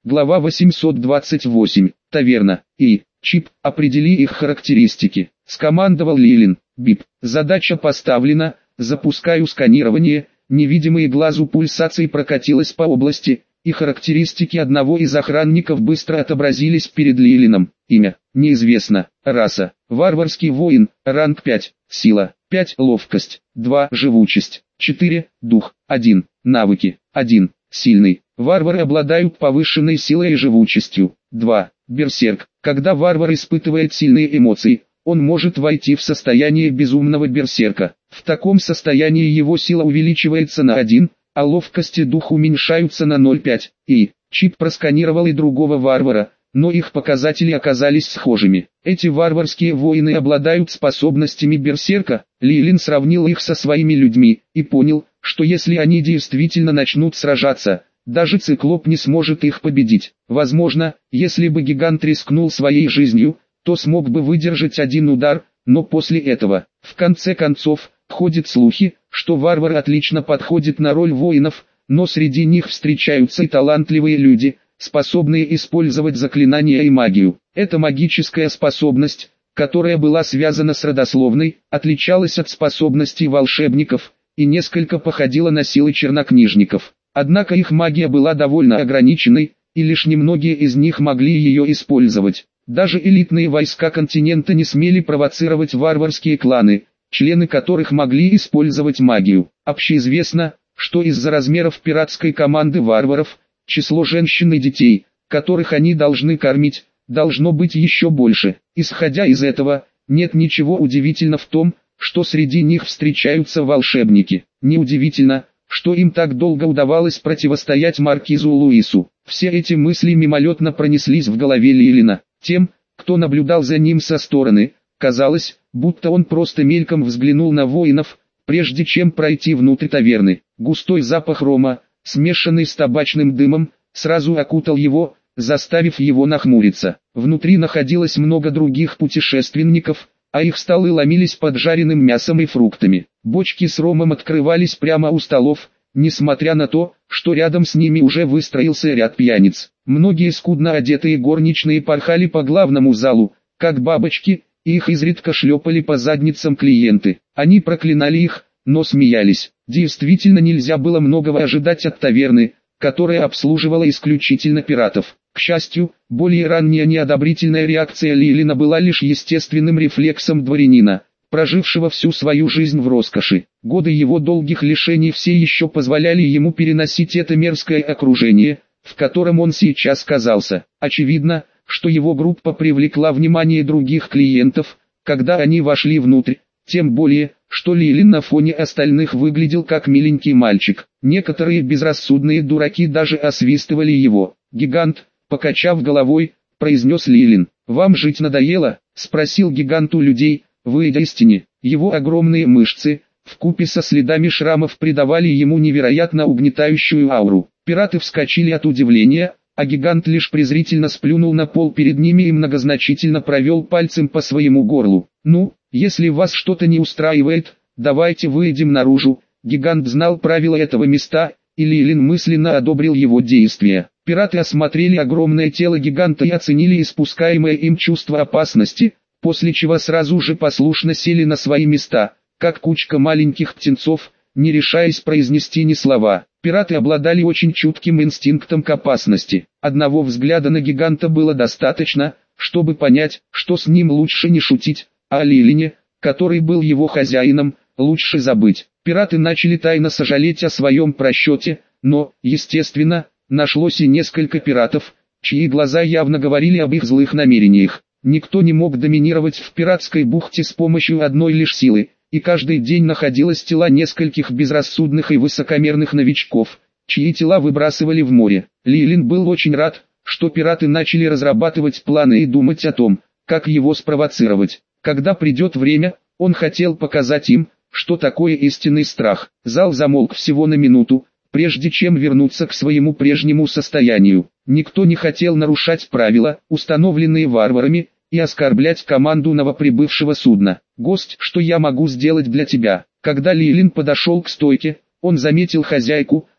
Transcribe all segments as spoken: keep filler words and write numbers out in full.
Глава восемьсот двадцать восемь. Таверна. И. Чип, определи их характеристики. Скомандовал Лилин. Бип. Задача поставлена. Запускаю сканирование. Невидимые глазу пульсации прокатилась по области, и характеристики одного из охранников быстро отобразились перед Лилином. Имя. Неизвестно. Раса. Варварский воин. Ранг пять. Сила. пять. Ловкость. два. Живучесть. четыре. Дух. один. Навыки. один. Сильный. Варвары обладают повышенной силой и живучестью. два. Берсерк. Когда варвар испытывает сильные эмоции, он может войти в состояние безумного берсерка. В таком состоянии его сила увеличивается на один, а ловкость и дух уменьшаются на ноль целых пять десятых. И. Чип просканировал и другого варвара, но их показатели оказались схожими. Эти варварские воины обладают способностями берсерка. Лилин сравнил их со своими людьми и понял, что если они действительно начнут сражаться, даже циклоп не сможет их победить. Возможно, если бы гигант рискнул своей жизнью, то смог бы выдержать один удар, но после этого, в конце концов, ходят слухи, что варвары отлично подходят на роль воинов, но среди них встречаются и талантливые люди, способные использовать заклинания и магию. Эта магическая способность, которая была связана с родословной, отличалась от способностей волшебников и несколько походила на силы чернокнижников. Однако их магия была довольно ограниченной, и лишь немногие из них могли ее использовать. Даже элитные войска континента не смели провоцировать варварские кланы, члены которых могли использовать магию. Общеизвестно, что из-за размеров пиратской команды варваров, число женщин и детей, которых они должны кормить, должно быть еще больше. Исходя из этого, нет ничего удивительного в том, что среди них встречаются волшебники. Неудивительно, что им так долго удавалось противостоять маркизу Луису. Все эти мысли мимолетно пронеслись в голове Лилина. Тем, кто наблюдал за ним со стороны, казалось, будто он просто мельком взглянул на воинов, прежде чем пройти внутрь таверны. Густой запах рома, смешанный с табачным дымом, сразу окутал его, заставив его нахмуриться. Внутри находилось много других путешественников, а их столы ломились поджаренным мясом и фруктами. Бочки с ромом открывались прямо у столов, несмотря на то, что рядом с ними уже выстроился ряд пьяниц. Многие скудно одетые горничные порхали по главному залу, как бабочки, и их изредка шлепали по задницам клиенты. Они проклинали их, но смеялись. Действительно нельзя было многого ожидать от таверны, которая обслуживала исключительно пиратов. К счастью, более ранняя неодобрительная реакция Лилина была лишь естественным рефлексом дворянина, прожившего всю свою жизнь в роскоши. Годы его долгих лишений все еще позволяли ему переносить это мерзкое окружение, в котором он сейчас казался. Очевидно, что его группа привлекла внимание других клиентов, когда они вошли внутрь, тем более, что Лилин на фоне остальных выглядел как миленький мальчик. Некоторые безрассудные дураки даже освистывали его. «Гигант», покачав головой, произнес Лилин. «Вам жить надоело?» — спросил гигант у людей, выйдя из тени. Его огромные мышцы, вкупе со следами шрамов, придавали ему невероятно угнетающую ауру. Пираты вскочили от удивления, а гигант лишь презрительно сплюнул на пол перед ними и многозначительно провел пальцем по своему горлу. «Ну, если вас что-то не устраивает, давайте выйдем наружу». Гигант знал правила этого места, и Лилин мысленно одобрил его действия. Пираты осмотрели огромное тело гиганта и оценили испускаемое им чувство опасности, после чего сразу же послушно сели на свои места, как кучка маленьких птенцов, не решаясь произнести ни слова. Пираты обладали очень чутким инстинктом к опасности. Одного взгляда на гиганта было достаточно, чтобы понять, что с ним лучше не шутить, а о Лилине, который был его хозяином, лучше забыть. Пираты начали тайно сожалеть о своем просчете, но, естественно, нашлось и несколько пиратов, чьи глаза явно говорили об их злых намерениях. Никто не мог доминировать в пиратской бухте с помощью одной лишь силы, и каждый день находилось тела нескольких безрассудных и высокомерных новичков, чьи тела выбрасывали в море. Лилин был очень рад, что пираты начали разрабатывать планы и думать о том, как его спровоцировать. Когда придет время, он хотел показать им, что такое истинный страх. Зал замолк всего на минуту, прежде чем вернуться к своему прежнему состоянию. Никто не хотел нарушать правила, установленные варварами, и оскорблять команду новоприбывшего судна. «Гость, что я могу сделать для тебя?» Когда Лилин подошел к стойке, он заметил хозяйку,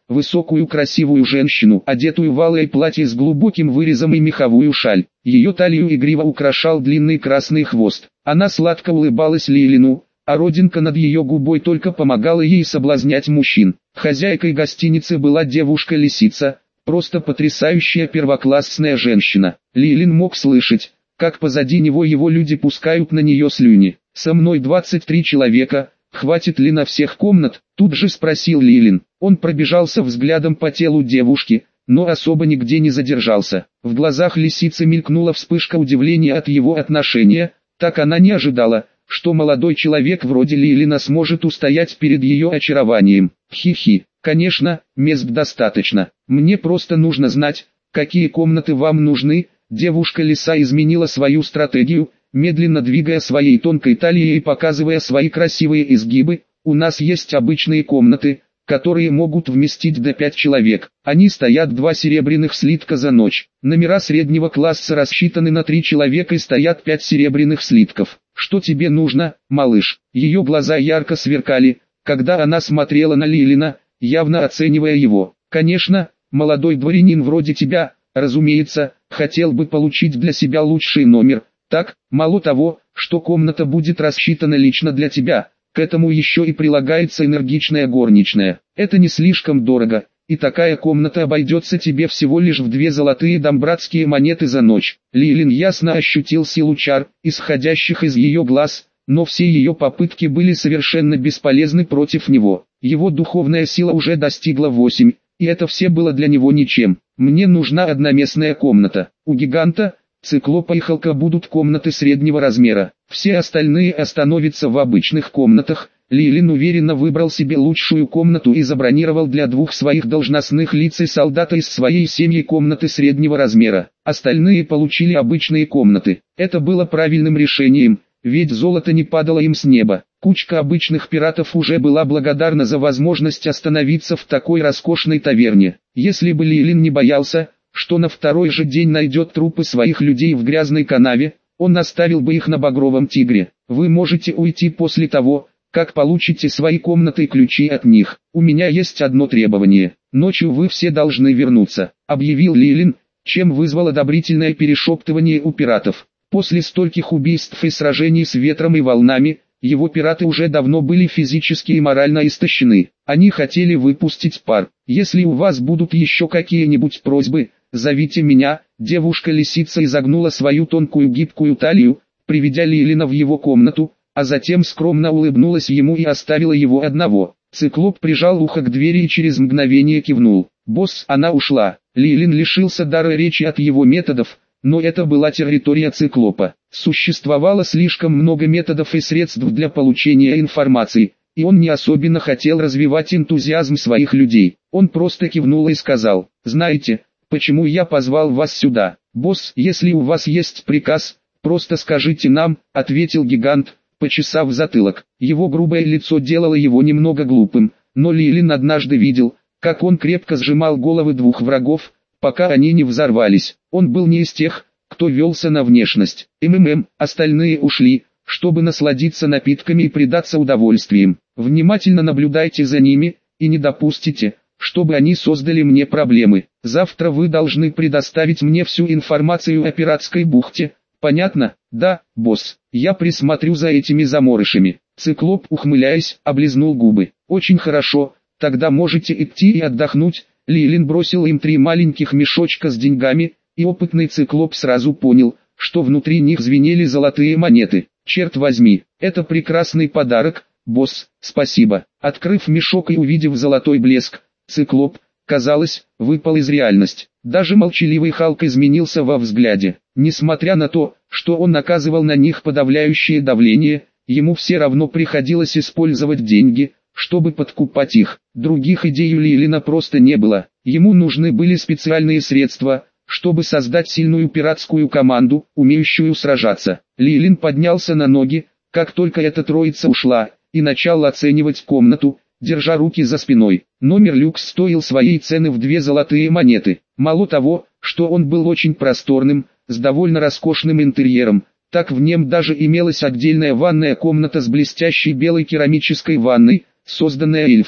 высокую красивую женщину, одетую в алое платье с глубоким вырезом и меховую шаль. Ее талию игриво украшал длинный красный хвост. Она сладко улыбалась Лилину, а родинка над ее губой только помогала ей соблазнять мужчин. Хозяйкой гостиницы была девушка-лисица, просто потрясающая первоклассная женщина. Лилин мог слышать, как позади него его люди пускают на нее слюни. «Со мной двадцать три человека, хватит ли на всех комнат?» — тут же спросил Лилин. Он пробежался взглядом по телу девушки, но особо нигде не задержался. В глазах лисицы мелькнула вспышка удивления от его отношения, так она не ожидала, что молодой человек вроде Лилина сможет устоять перед ее очарованием. Хи-хи, конечно, мест достаточно. Мне просто нужно знать, какие комнаты вам нужны. Девушка-лиса изменила свою стратегию, медленно двигая своей тонкой талией и показывая свои красивые изгибы. У нас есть обычные комнаты, которые могут вместить до пяти человек. Они стоят два серебряных слитка за ночь. Номера среднего класса рассчитаны на три человека и стоят пять серебряных слитков. Что тебе нужно, малыш? Ее глаза ярко сверкали, когда она смотрела на Лилина, явно оценивая его. Конечно, молодой дворянин вроде тебя, разумеется, хотел бы получить для себя лучший номер. Так, мало того, что комната будет рассчитана лично для тебя, к этому еще и прилагается энергичная горничная. Это не слишком дорого, и такая комната обойдется тебе всего лишь в две золотые дамбратские монеты за ночь. Лилин ясно ощутил силу чар, исходящих из ее глаз, но все ее попытки были совершенно бесполезны против него. Его духовная сила уже достигла восемь, и это все было для него ничем. Мне нужна одноместная комната. У гиганта, циклопа и Халка будут комнаты среднего размера. Все остальные остановятся в обычных комнатах. Лилин уверенно выбрал себе лучшую комнату и забронировал для двух своих должностных лиц и солдата из своей семьи комнаты среднего размера. Остальные получили обычные комнаты. Это было правильным решением, ведь золото не падало им с неба. Кучка обычных пиратов уже была благодарна за возможность остановиться в такой роскошной таверне. Если бы Лилин не боялся, что на второй же день найдет трупы своих людей в грязной канаве, он оставил бы их на Багровом Тигре. Вы можете уйти после того, как получите свои комнаты и ключи от них. У меня есть одно требование. Ночью вы все должны вернуться, объявил Лилин, чем вызвал одобрительное перешептывание у пиратов. После стольких убийств и сражений с ветром и волнами, его пираты уже давно были физически и морально истощены. Они хотели выпустить пар. Если у вас будут еще какие-нибудь просьбы, зовите меня. Девушка-лисица изогнула свою тонкую гибкую талию, приведя Лилина в его комнату, а затем скромно улыбнулась ему и оставила его одного. Циклоп прижал ухо к двери и через мгновение кивнул. «Босс, она ушла». Лилин лишился дара речи от его методов, но это была территория Циклопа. Существовало слишком много методов и средств для получения информации, и он не особенно хотел развивать энтузиазм своих людей. Он просто кивнул и сказал: «Знаете, почему я позвал вас сюда? Босс, если у вас есть приказ, просто скажите нам», — ответил гигант, почесав затылок. Его грубое лицо делало его немного глупым, но Лилин однажды видел, как он крепко сжимал головы двух врагов, пока они не взорвались. Он был не из тех, кто велся на внешность. МММ, остальные ушли, чтобы насладиться напитками и предаться удовольствиям. Внимательно наблюдайте за ними, и не допустите, чтобы они создали мне проблемы. Завтра вы должны предоставить мне всю информацию о пиратской бухте. Понятно? Да, босс. Я присмотрю за этими заморышами. Циклоп, ухмыляясь, облизнул губы. Очень хорошо, тогда можете идти и отдохнуть. Лилин бросил им три маленьких мешочка с деньгами, и опытный циклоп сразу понял, что внутри них звенели золотые монеты. Черт возьми, это прекрасный подарок, босс, спасибо. Открыв мешок и увидев золотой блеск, циклоп, казалось, выпал из реальности. Даже молчаливый Халк изменился во взгляде. Несмотря на то, что он оказывал на них подавляющее давление, ему все равно приходилось использовать деньги, чтобы подкупать их. Других идей у Лилина просто не было. Ему нужны были специальные средства, чтобы создать сильную пиратскую команду, умеющую сражаться. Лилин поднялся на ноги, как только эта троица ушла, и начал оценивать комнату, держа руки за спиной. Номер люкс стоил своей цены в две золотые монеты. Мало того, что он был очень просторным, с довольно роскошным интерьером, так в нем даже имелась отдельная ванная комната с блестящей белой керамической ванной, созданная эльфами.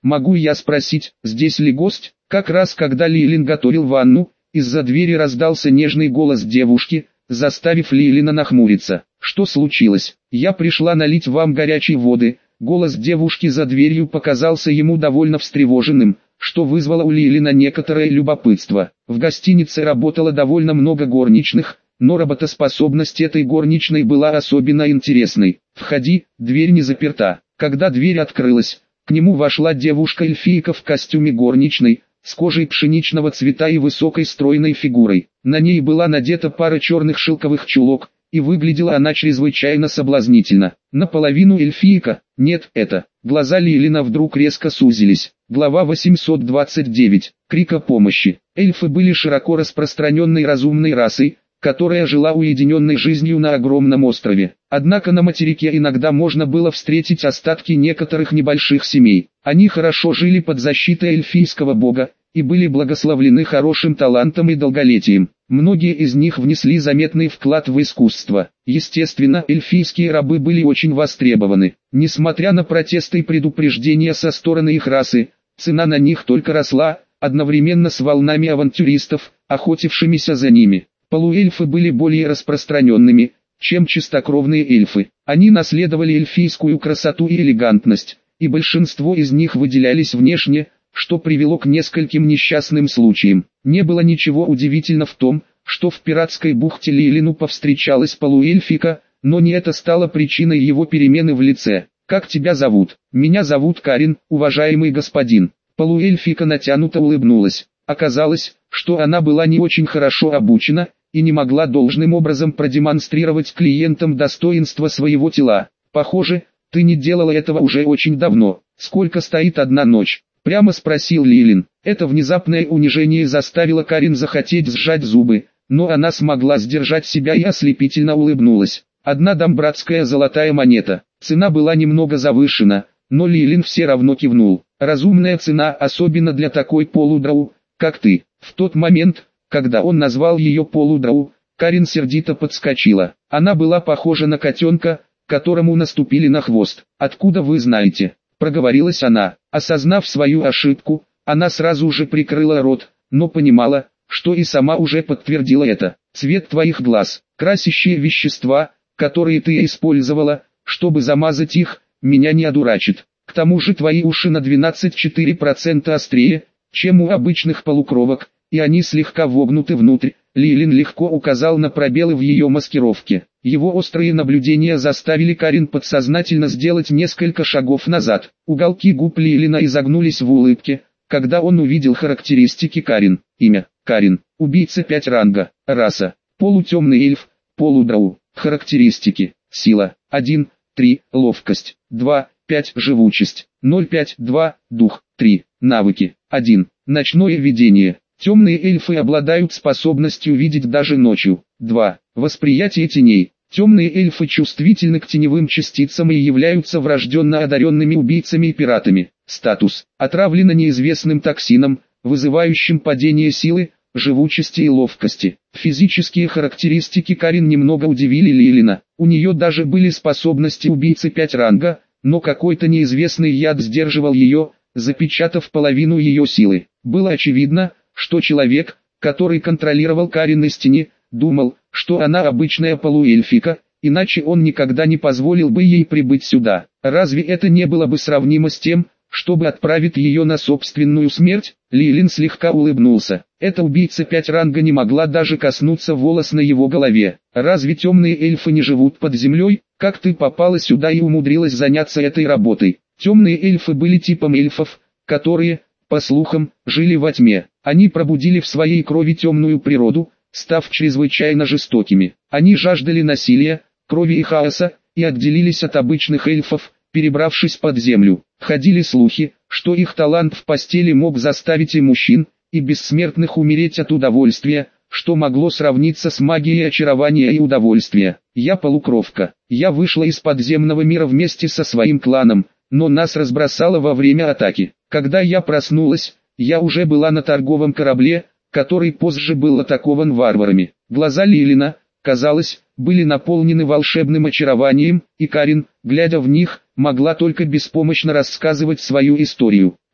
могу я спросить, здесь ли гость? Как раз когда Лилин готовил ванну, из-за двери раздался нежный голос девушки, заставив Лилина нахмуриться. Что случилось? Я пришла налить вам горячей воды. Голос девушки за дверью показался ему довольно встревоженным, что вызвало у Лилина некоторое любопытство. В гостинице работало довольно много горничных, но работоспособность этой горничной была особенно интересной. «Входи, дверь не заперта». Когда дверь открылась, к нему вошла девушка-эльфийка в костюме горничной, с кожей пшеничного цвета и высокой стройной фигурой. На ней была надета пара черных шелковых чулок, и выглядела она чрезвычайно соблазнительно. Наполовину эльфийка, нет, это. Глаза Лилина вдруг резко сузились. Глава восемьсот двадцать девять. Крик о помощи. Эльфы были широко распространенной разумной расой, которая жила уединенной жизнью на огромном острове. Однако на материке иногда можно было встретить остатки некоторых небольших семей. Они хорошо жили под защитой эльфийского бога, и были благословлены хорошим талантом и долголетием. Многие из них внесли заметный вклад в искусство. Естественно, эльфийские рабы были очень востребованы. Несмотря на протесты и предупреждения со стороны их расы, цена на них только росла, одновременно с волнами авантюристов, охотившимися за ними. Полуэльфы были более распространенными, чем чистокровные эльфы. Они наследовали эльфийскую красоту и элегантность, и большинство из них выделялись внешне, что привело к нескольким несчастным случаям. Не было ничего удивительного в том, что в пиратской бухте Лилину повстречалась полуэльфика, но не это стало причиной его перемены в лице. «Как тебя зовут?» «Меня зовут Карин, уважаемый господин». Полуэльфика натянуто улыбнулась. Оказалось, что она была не очень хорошо обучена, и не могла должным образом продемонстрировать клиентам достоинство своего тела. «Похоже, ты не делала этого уже очень давно. Сколько стоит одна ночь?» Прямо спросил Лилин. Это внезапное унижение заставило Карин захотеть сжать зубы, но она смогла сдержать себя и ослепительно улыбнулась. Одна дамбратская золотая монета. Цена была немного завышена, но Лилин все равно кивнул. Разумная цена, особенно для такой полудрау, как ты. В тот момент, когда он назвал ее полудрау, Карин сердито подскочила. Она была похожа на котенка, которому наступили на хвост. «Откуда вы знаете?» — проговорилась она. Осознав свою ошибку, она сразу же прикрыла рот, но понимала, что и сама уже подтвердила это. «Цвет твоих глаз, красящие вещества, которые ты использовала, чтобы замазать их, меня не одурачит. К тому же твои уши на двенадцать целых четыре десятых процента острее, чем у обычных полукровок, и они слегка вогнуты внутрь». Лилин легко указал на пробелы в ее маскировке. Его острые наблюдения заставили Карин подсознательно сделать несколько шагов назад. Уголки губ Лилина изогнулись в улыбке, когда он увидел характеристики Карин. Имя – Карин, убийца пять ранга, раса – полутемный эльф, полудрау. Характеристики: сила – один, три, ловкость – два, пять, живучесть – ноль, пять, два, дух – три, навыки – один, ночное видение. Темные эльфы обладают способностью видеть даже ночью. два. Восприятие теней. Темные эльфы чувствительны к теневым частицам и являются врожденно одаренными убийцами и пиратами. Статус. Отравлено неизвестным токсином, вызывающим падение силы, живучести и ловкости. Физические характеристики Карин немного удивили Лилина. У нее даже были способности убийцы пять ранга, но какой-то неизвестный яд сдерживал ее, запечатав половину ее силы. Было очевидно, что человек, который контролировал Карин истине, думал, что она обычная полуэльфика, иначе он никогда не позволил бы ей прибыть сюда. Разве это не было бы сравнимо с тем, чтобы отправить ее на собственную смерть? Лилин слегка улыбнулся. Эта убийца пять ранга не могла даже коснуться волос на его голове. Разве темные эльфы не живут под землей? Как ты попала сюда и умудрилась заняться этой работой? Темные эльфы были типом эльфов, которые, по слухам, жили во тьме. Они пробудили в своей крови темную природу, став чрезвычайно жестокими. Они жаждали насилия, крови и хаоса, и отделились от обычных эльфов, перебравшись под землю. Ходили слухи, что их талант в постели мог заставить и мужчин, и бессмертных умереть от удовольствия, что могло сравниться с магией очарования и удовольствия. Я полукровка. Я вышла из подземного мира вместе со своим кланом, но нас разбросало во время атаки. Когда я проснулась, я уже была на торговом корабле, который позже был атакован варварами. Глаза Лилина, казалось, были наполнены волшебным очарованием, и Карин, глядя в них, могла только беспомощно рассказывать свою историю.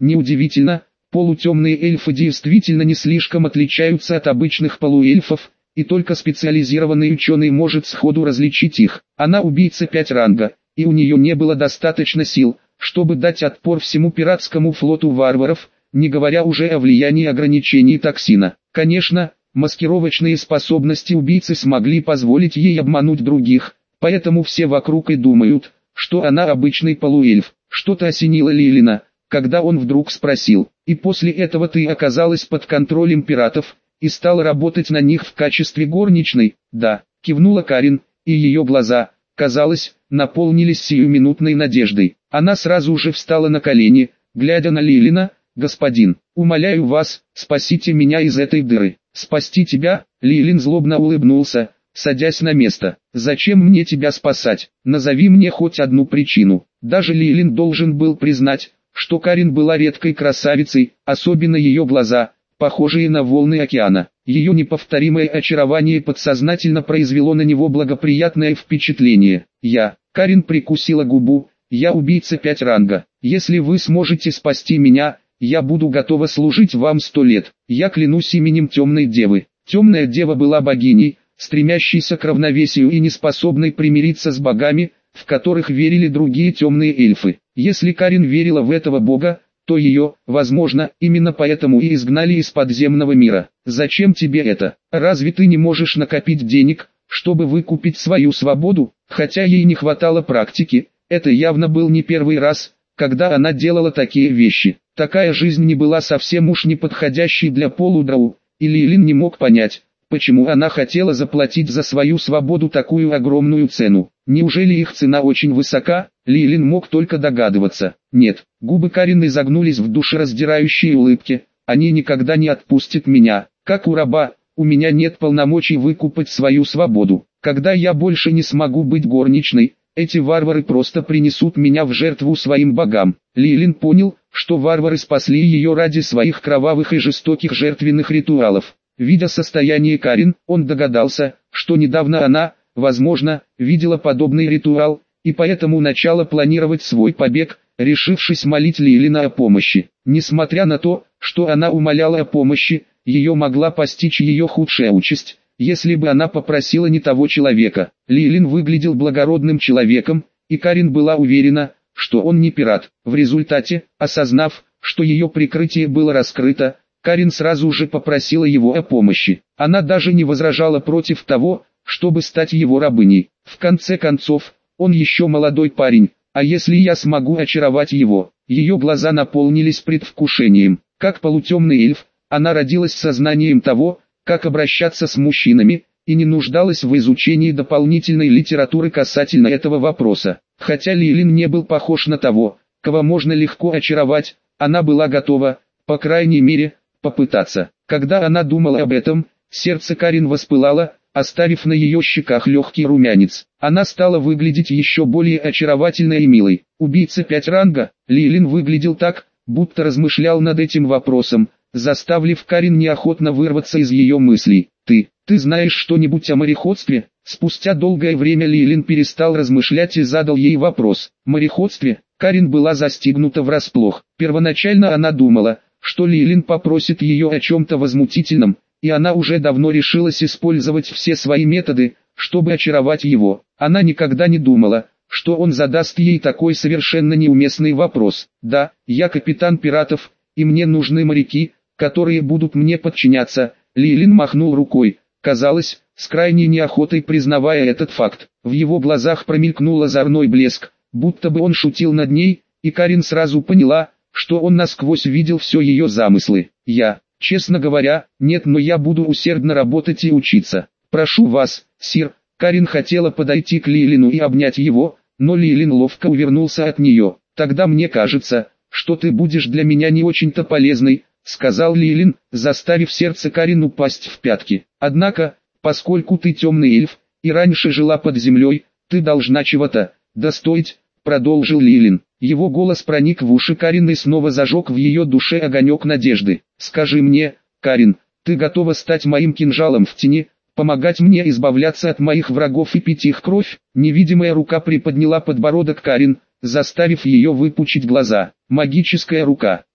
Неудивительно, полутемные эльфы действительно не слишком отличаются от обычных полуэльфов, и только специализированный ученый может сходу различить их. Она убийца пять ранга, и у нее не было достаточно сил, чтобы дать отпор всему пиратскому флоту варваров, не говоря уже о влиянии ограничений токсина. Конечно, маскировочные способности убийцы смогли позволить ей обмануть других, поэтому все вокруг и думают, что она обычный полуэльф. Что-то осенило Лилина, когда он вдруг спросил: «И после этого ты оказалась под контролем пиратов и стала работать на них в качестве горничной?» «Да», — кивнула Карин, и ее глаза, казалось, наполнились сиюминутной надеждой. Она сразу же встала на колени, глядя на Лилина. «Господин, умоляю вас, спасите меня из этой дыры». «Спасти тебя?» — Лилин злобно улыбнулся, садясь на место. «Зачем мне тебя спасать? Назови мне хоть одну причину». Даже Лилин должен был признать, что Карин была редкой красавицей, особенно ее глаза, похожие на волны океана. Ее неповторимое очарование подсознательно произвело на него благоприятное впечатление. «Я», — Карин прикусила губу, — «я убийца пять ранга. Если вы сможете спасти меня, я буду готова служить вам сто лет. Я клянусь именем Темной Девы». Темная Дева была богиней, стремящейся к равновесию и неспособной примириться с богами, в которых верили другие темные эльфы. Если Карин верила в этого бога, то ее, возможно, именно поэтому и изгнали из подземного мира. «Зачем тебе это? Разве ты не можешь накопить денег, чтобы выкупить свою свободу?» Хотя ей не хватало практики, это явно был не первый раз, когда она делала такие вещи. Такая жизнь не была совсем уж неподходящей для полудроу, и Лилин не мог понять, почему она хотела заплатить за свою свободу такую огромную цену. Неужели их цена очень высока? Лилин мог только догадываться. Нет, губы Карин изогнулись в душераздирающей улыбке. «Они никогда не отпустят меня. Как у раба, у меня нет полномочий выкупать свою свободу. Когда я больше не смогу быть горничной, эти варвары просто принесут меня в жертву своим богам». Лилин понял, что варвары спасли ее ради своих кровавых и жестоких жертвенных ритуалов. Видя состояние Карин, он догадался, что недавно она, возможно, видела подобный ритуал, и поэтому начала планировать свой побег, решившись молить Лилина о помощи. Несмотря на то, что она умоляла о помощи, ее могла постичь ее худшая участь, если бы она попросила не того человека. Лилин выглядел благородным человеком, и Карин была уверена, что он не пират. В результате, осознав, что ее прикрытие было раскрыто, Карин сразу же попросила его о помощи. Она даже не возражала против того, чтобы стать его рабыней. В конце концов, он еще молодой парень, а если я смогу очаровать его? Ее глаза наполнились предвкушением. Как полутемный эльф, она родилась с сознанием того, как обращаться с мужчинами, и не нуждалась в изучении дополнительной литературы касательно этого вопроса. Хотя Лилин не был похож на того, кого можно легко очаровать, она была готова, по крайней мере, попытаться. Когда она думала об этом, сердце Карин воспылало, оставив на ее щеках легкий румянец. Она стала выглядеть еще более очаровательной и милой. Убийца пять ранга, Лилин выглядел так, будто размышлял над этим вопросом, заставив Карин неохотно вырваться из ее мыслей. «Ты, ты знаешь что-нибудь о мореходстве?» Спустя долгое время Лилин перестал размышлять и задал ей вопрос. «Мореходстве?» Карин была застигнута врасплох. Первоначально она думала, что Лилин попросит ее о чем-то возмутительном, и она уже давно решилась использовать все свои методы, чтобы очаровать его. Она никогда не думала, что он задаст ей такой совершенно неуместный вопрос. «Да, я капитан пиратов, и мне нужны моряки, которые будут мне подчиняться». Лилин махнул рукой, казалось, с крайней неохотой признавая этот факт. В его глазах промелькнул озорной блеск, будто бы он шутил над ней, и Карин сразу поняла, что он насквозь видел все ее замыслы. «Я, честно говоря, нет, но я буду усердно работать и учиться. Прошу вас, сир». Карин хотела подойти к Лилину и обнять его, но Лилин ловко увернулся от нее. «Тогда мне кажется, что ты будешь для меня не очень-то полезной», — сказал Лилин, заставив сердце Карин упасть в пятки. «Однако, поскольку ты темный эльф, и раньше жила под землей, ты должна чего-то достоить», — продолжил Лилин. Его голос проник в уши Карин и снова зажег в ее душе огонек надежды. «Скажи мне, Карин, ты готова стать моим кинжалом в тени, помогать мне избавляться от моих врагов и пить их кровь?» Невидимая рука приподняла подбородок Карин, заставив ее выпучить глаза. Магическая рука.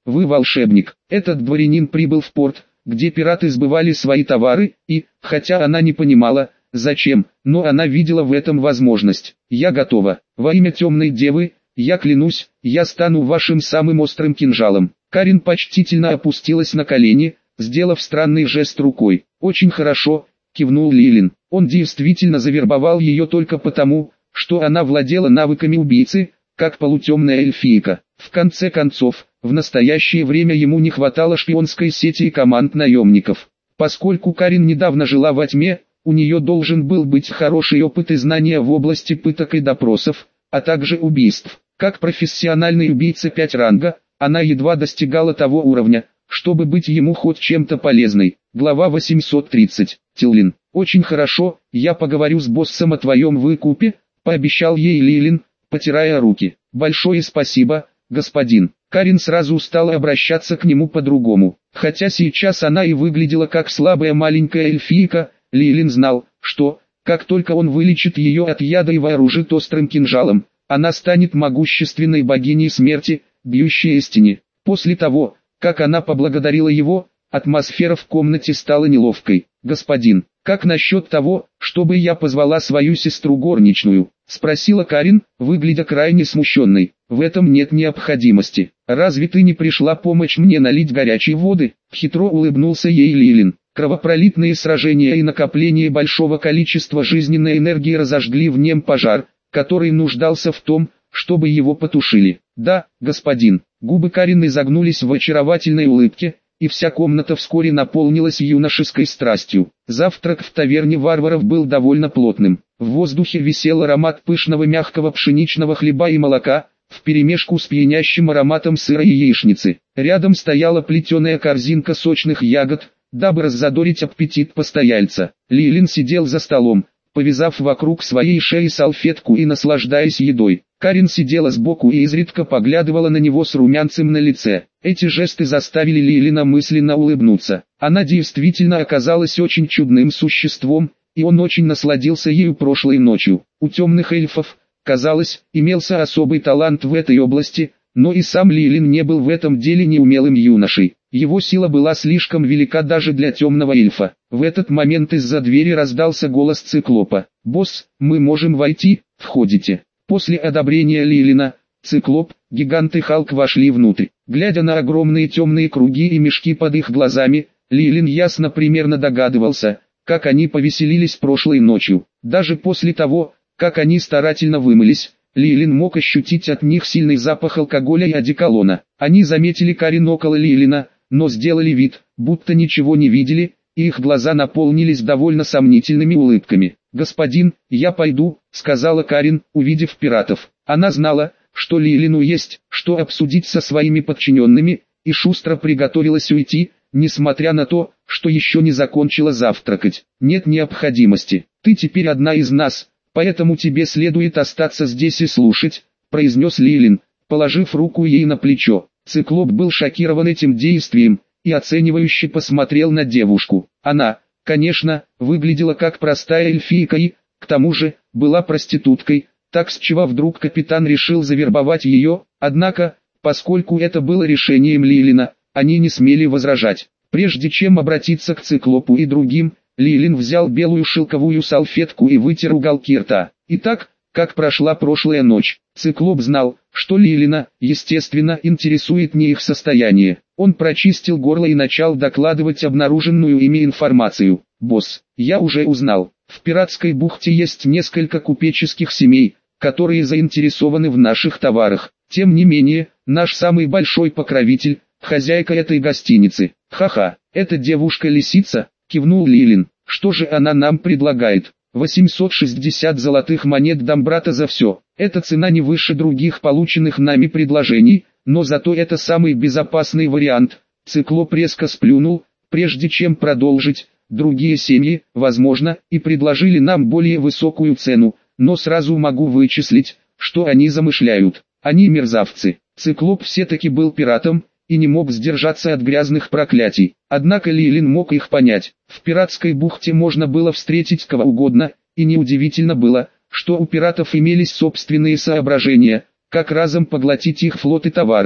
вы волшебник. Этот дворянин прибыл в порт, где пираты сбывали свои товары, и, хотя она не понимала, зачем, но она видела в этом возможность. Я готова. Во имя темной девы, я клянусь, я стану вашим самым острым кинжалом. Карин почтительно опустилась на колени, сделав странный жест рукой. Очень хорошо, кивнул Лилин. Он действительно завербовал ее только потому, что она владела навыками убийцы, как полутемная эльфийка. В конце концов, в настоящее время ему не хватало шпионской сети и команд наемников. Поскольку Карин недавно жила во тьме, у нее должен был быть хороший опыт и знания в области пыток и допросов, а также убийств. Как профессиональный убийца пять ранга, она едва достигала того уровня, чтобы быть ему хоть чем-то полезной. Глава восемьсот тридцать. Тиллин. Очень хорошо, я поговорю с боссом о твоем выкупе, пообещал ей Лилин, потирая руки. Большое спасибо, господин. Карин сразу стала обращаться к нему по-другому. Хотя сейчас она и выглядела как слабая маленькая эльфийка, Лилин знал, что, как только он вылечит ее от яда и вооружит острым кинжалом, она станет могущественной богиней смерти, бьющей истине. После того, как она поблагодарила его, атмосфера в комнате стала неловкой. «Господин, как насчет того, чтобы я позвала свою сестру горничную?» — спросила Карин, выглядя крайне смущенной. «В этом нет необходимости. Разве ты не пришла помочь мне налить горячей воды?» — хитро улыбнулся ей Лилин. Кровопролитные сражения и накопление большого количества жизненной энергии разожгли в нем пожар, который нуждался в том, чтобы его потушили. «Да, господин». Губы Карин изогнулись в очаровательной улыбке, и вся комната вскоре наполнилась юношеской страстью. Завтрак в таверне варваров был довольно плотным. В воздухе висел аромат пышного мягкого пшеничного хлеба и молока, вперемешку с пьянящим ароматом сыра и яичницы. Рядом стояла плетеная корзинка сочных ягод, дабы раззадорить аппетит постояльца. Лилин сидел за столом, повязав вокруг своей шеи салфетку и наслаждаясь едой. Карин сидела сбоку и изредка поглядывала на него с румянцем на лице. Эти жесты заставили Лилина мысленно улыбнуться. Она действительно оказалась очень чудным существом, и он очень насладился ею прошлой ночью. У темных эльфов, казалось, имелся особый талант в этой области, но и сам Лилин не был в этом деле неумелым юношей. Его сила была слишком велика даже для темного эльфа. В этот момент из-за двери раздался голос Циклопа. «Босс, мы можем войти, входите». После одобрения Лилина, Циклоп, Гигант и Халк вошли внутрь. Глядя на огромные темные круги и мешки под их глазами, Лилин ясно примерно догадывался, как они повеселились прошлой ночью. Даже после того, как они старательно вымылись, Лилин мог ощутить от них сильный запах алкоголя и одеколона. Они заметили Карин около Лилина, но сделали вид, будто ничего не видели, и их глаза наполнились довольно сомнительными улыбками. «Господин, я пойду», — сказала Карин, увидев пиратов. Она знала, что Лилину есть, что обсудить со своими подчиненными, и шустро приготовилась уйти, несмотря на то, что еще не закончила завтракать. «Нет необходимости, ты теперь одна из нас, поэтому тебе следует остаться здесь и слушать», — произнес Лилин, положив руку ей на плечо. Циклоп был шокирован этим действием, и оценивающе посмотрел на девушку. Она, конечно, выглядела как простая эльфийка и, к тому же, была проституткой, так с чего вдруг капитан решил завербовать ее, однако, поскольку это было решением Лилина, они не смели возражать. Прежде чем обратиться к Циклопу и другим, Лилин взял белую шелковую салфетку и вытер уголки рта. Итак, как прошла прошлая ночь? Циклоп знал, что Лилина, естественно, интересует не их состояние. Он прочистил горло и начал докладывать обнаруженную ими информацию. «Босс, я уже узнал. В пиратской бухте есть несколько купеческих семей, которые заинтересованы в наших товарах. Тем не менее, наш самый большой покровитель, хозяйка этой гостиницы. Ха-ха, эта девушка-лисица», — кивнул Лилин. «Что же она нам предлагает?» восемьсот шестьдесят золотых монет Домбрата за все. Эта цена не выше других полученных нами предложений, но зато это самый безопасный вариант. Циклоп резко сплюнул, прежде чем продолжить. Другие семьи, возможно, и предложили нам более высокую цену, но сразу могу вычислить, что они замышляют. Они мерзавцы. Циклоп все-таки был пиратом, и не мог сдержаться от грязных проклятий. Однако Лилин мог их понять. В пиратской бухте можно было встретить кого угодно, и неудивительно было, что у пиратов имелись собственные соображения, как разом поглотить их флот и товары.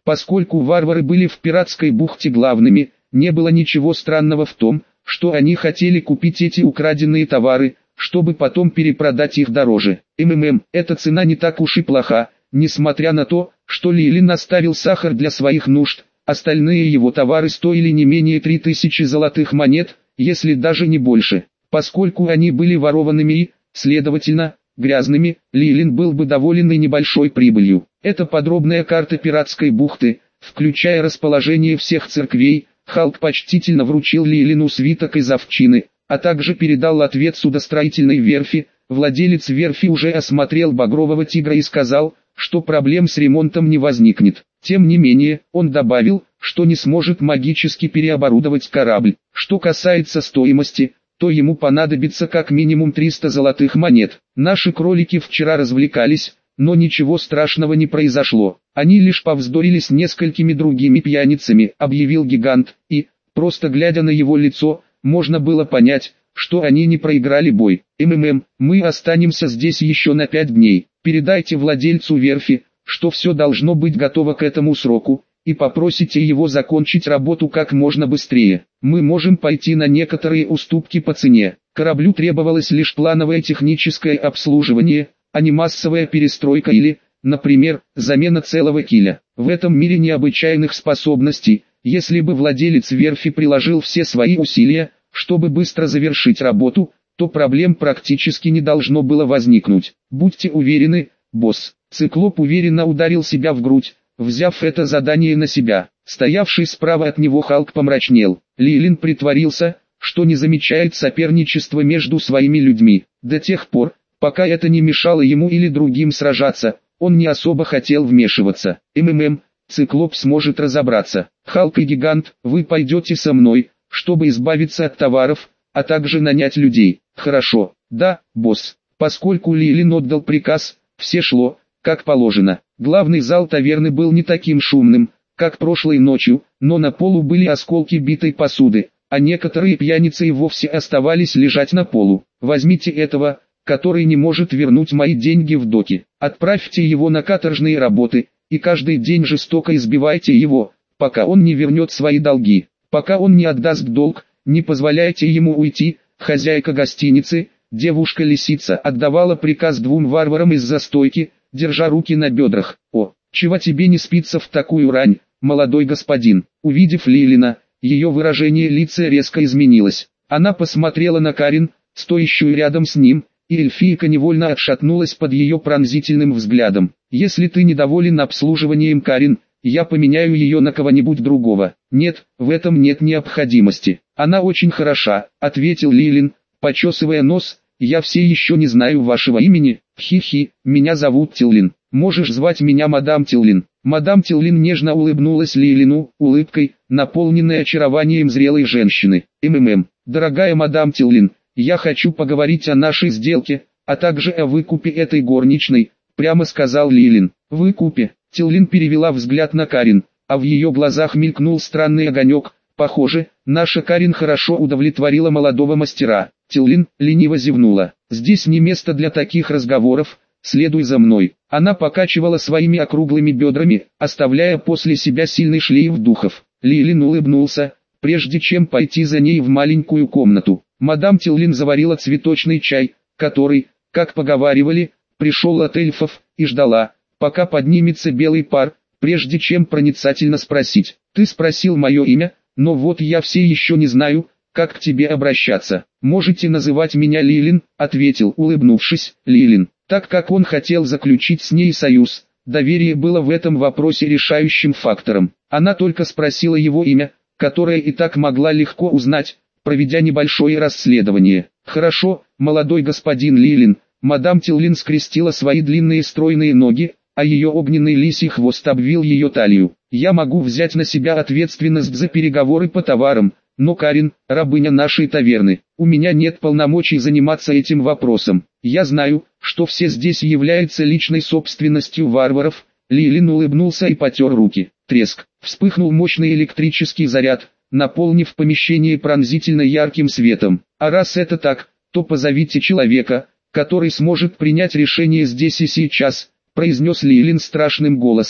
Поскольку варвары были в пиратской бухте главными, не было ничего странного в том, что они хотели купить эти украденные товары, чтобы потом перепродать их дороже. МММ, эта цена не так уж и плоха, несмотря на то, что Лилин оставил сахар для своих нужд, остальные его товары стоили не менее три тысячи золотых монет, если даже не больше. Поскольку они были ворованными и, следовательно, грязными, Лилин был бы доволен и небольшой прибылью. Эта подробная карта пиратской бухты, включая расположение всех церквей, Халк почтительно вручил Лилину свиток из овчины, а также передал ответ судостроительной верфи. Владелец верфи уже осмотрел багрового тигра и сказал, что проблем с ремонтом не возникнет. Тем не менее, он добавил, что не сможет магически переоборудовать корабль. Что касается стоимости, то ему понадобится как минимум триста золотых монет. Наши кролики вчера развлекались, но ничего страшного не произошло. Они лишь повздорили с несколькими другими пьяницами, объявил гигант, и, просто глядя на его лицо, можно было понять, что они не проиграли бой. МММ, мы останемся здесь еще на пять дней. Передайте владельцу верфи, что все должно быть готово к этому сроку, и попросите его закончить работу как можно быстрее. Мы можем пойти на некоторые уступки по цене. Кораблю требовалось лишь плановое техническое обслуживание, а не массовая перестройка или, например, замена целого киля. В этом мире необычайных способностей, если бы владелец верфи приложил все свои усилия, чтобы быстро завершить работу, то проблем практически не должно было возникнуть. Будьте уверены, босс. Циклоп уверенно ударил себя в грудь, взяв это задание на себя. Стоявший справа от него Халк помрачнел. Лилин притворился, что не замечает соперничества между своими людьми. До тех пор, пока это не мешало ему или другим сражаться, он не особо хотел вмешиваться. МММ, Циклоп сможет разобраться. Халк и Гигант, вы пойдете со мной, чтобы избавиться от товаров, а также нанять людей. Хорошо, да, босс. Поскольку Лилин отдал приказ, все шло, как положено. Главный зал таверны был не таким шумным, как прошлой ночью, но на полу были осколки битой посуды, а некоторые пьяницы и вовсе оставались лежать на полу. Возьмите этого, который не может вернуть мои деньги в доки. Отправьте его на каторжные работы, и каждый день жестоко избивайте его, пока он не вернет свои долги. Пока он не отдаст долг, не позволяйте ему уйти. Хозяйка гостиницы, девушка-лисица, отдавала приказ двум варварам из-за стойки, держа руки на бедрах. «О, чего тебе не спится в такую рань, молодой господин?» Увидев Лилина, ее выражение лица резко изменилось. Она посмотрела на Карин, стоящую рядом с ним, и эльфийка невольно отшатнулась под ее пронзительным взглядом. «Если ты недоволен обслуживанием Карин, я поменяю ее на кого-нибудь другого». «Нет, в этом нет необходимости. Она очень хороша», — ответил Лилин, почесывая нос. «Я все еще не знаю вашего имени». «Хи-хи, меня зовут Тиллин. Можешь звать меня мадам Тиллин». Мадам Тиллин нежно улыбнулась Лилину, улыбкой, наполненной очарованием зрелой женщины. «МММ, дорогая мадам Тиллин, я хочу поговорить о нашей сделке, а также о выкупе этой горничной», — прямо сказал Лилин. «Выкупе?» Тиллин перевела взгляд на Карин, а в ее глазах мелькнул странный огонек. «Похоже, наша Карин хорошо удовлетворила молодого мастера». Тиллин лениво зевнула. «Здесь не место для таких разговоров, следуй за мной». Она покачивала своими округлыми бедрами, оставляя после себя сильный шлейф духов. Лилин улыбнулся, прежде чем пойти за ней в маленькую комнату. Мадам Тиллин заварила цветочный чай, который, как поговаривали, пришел от эльфов, и ждала, пока поднимется белый пар, прежде чем проницательно спросить: «Ты спросил мое имя, но вот я все еще не знаю, как к тебе обращаться». «Можете называть меня Лилин», — ответил, улыбнувшись, Лилин. Так как он хотел заключить с ней союз, доверие было в этом вопросе решающим фактором. Она только спросила его имя, которое и так могла легко узнать, проведя небольшое расследование. «Хорошо, молодой господин Лилин». Мадам Тиллин скрестила свои длинные стройные ноги, а ее огненный лисий хвост обвил ее талию. «Я могу взять на себя ответственность за переговоры по товарам, но Карин, рабыня нашей таверны, у меня нет полномочий заниматься этим вопросом. Я знаю, что все здесь являются личной собственностью варваров». Лилин улыбнулся и потер руки. Треск. Вспыхнул мощный электрический заряд, наполнив помещение пронзительно ярким светом. «А раз это так, то позовите человека, который сможет принять решение здесь и сейчас», — произнес Лилин страшным голосом,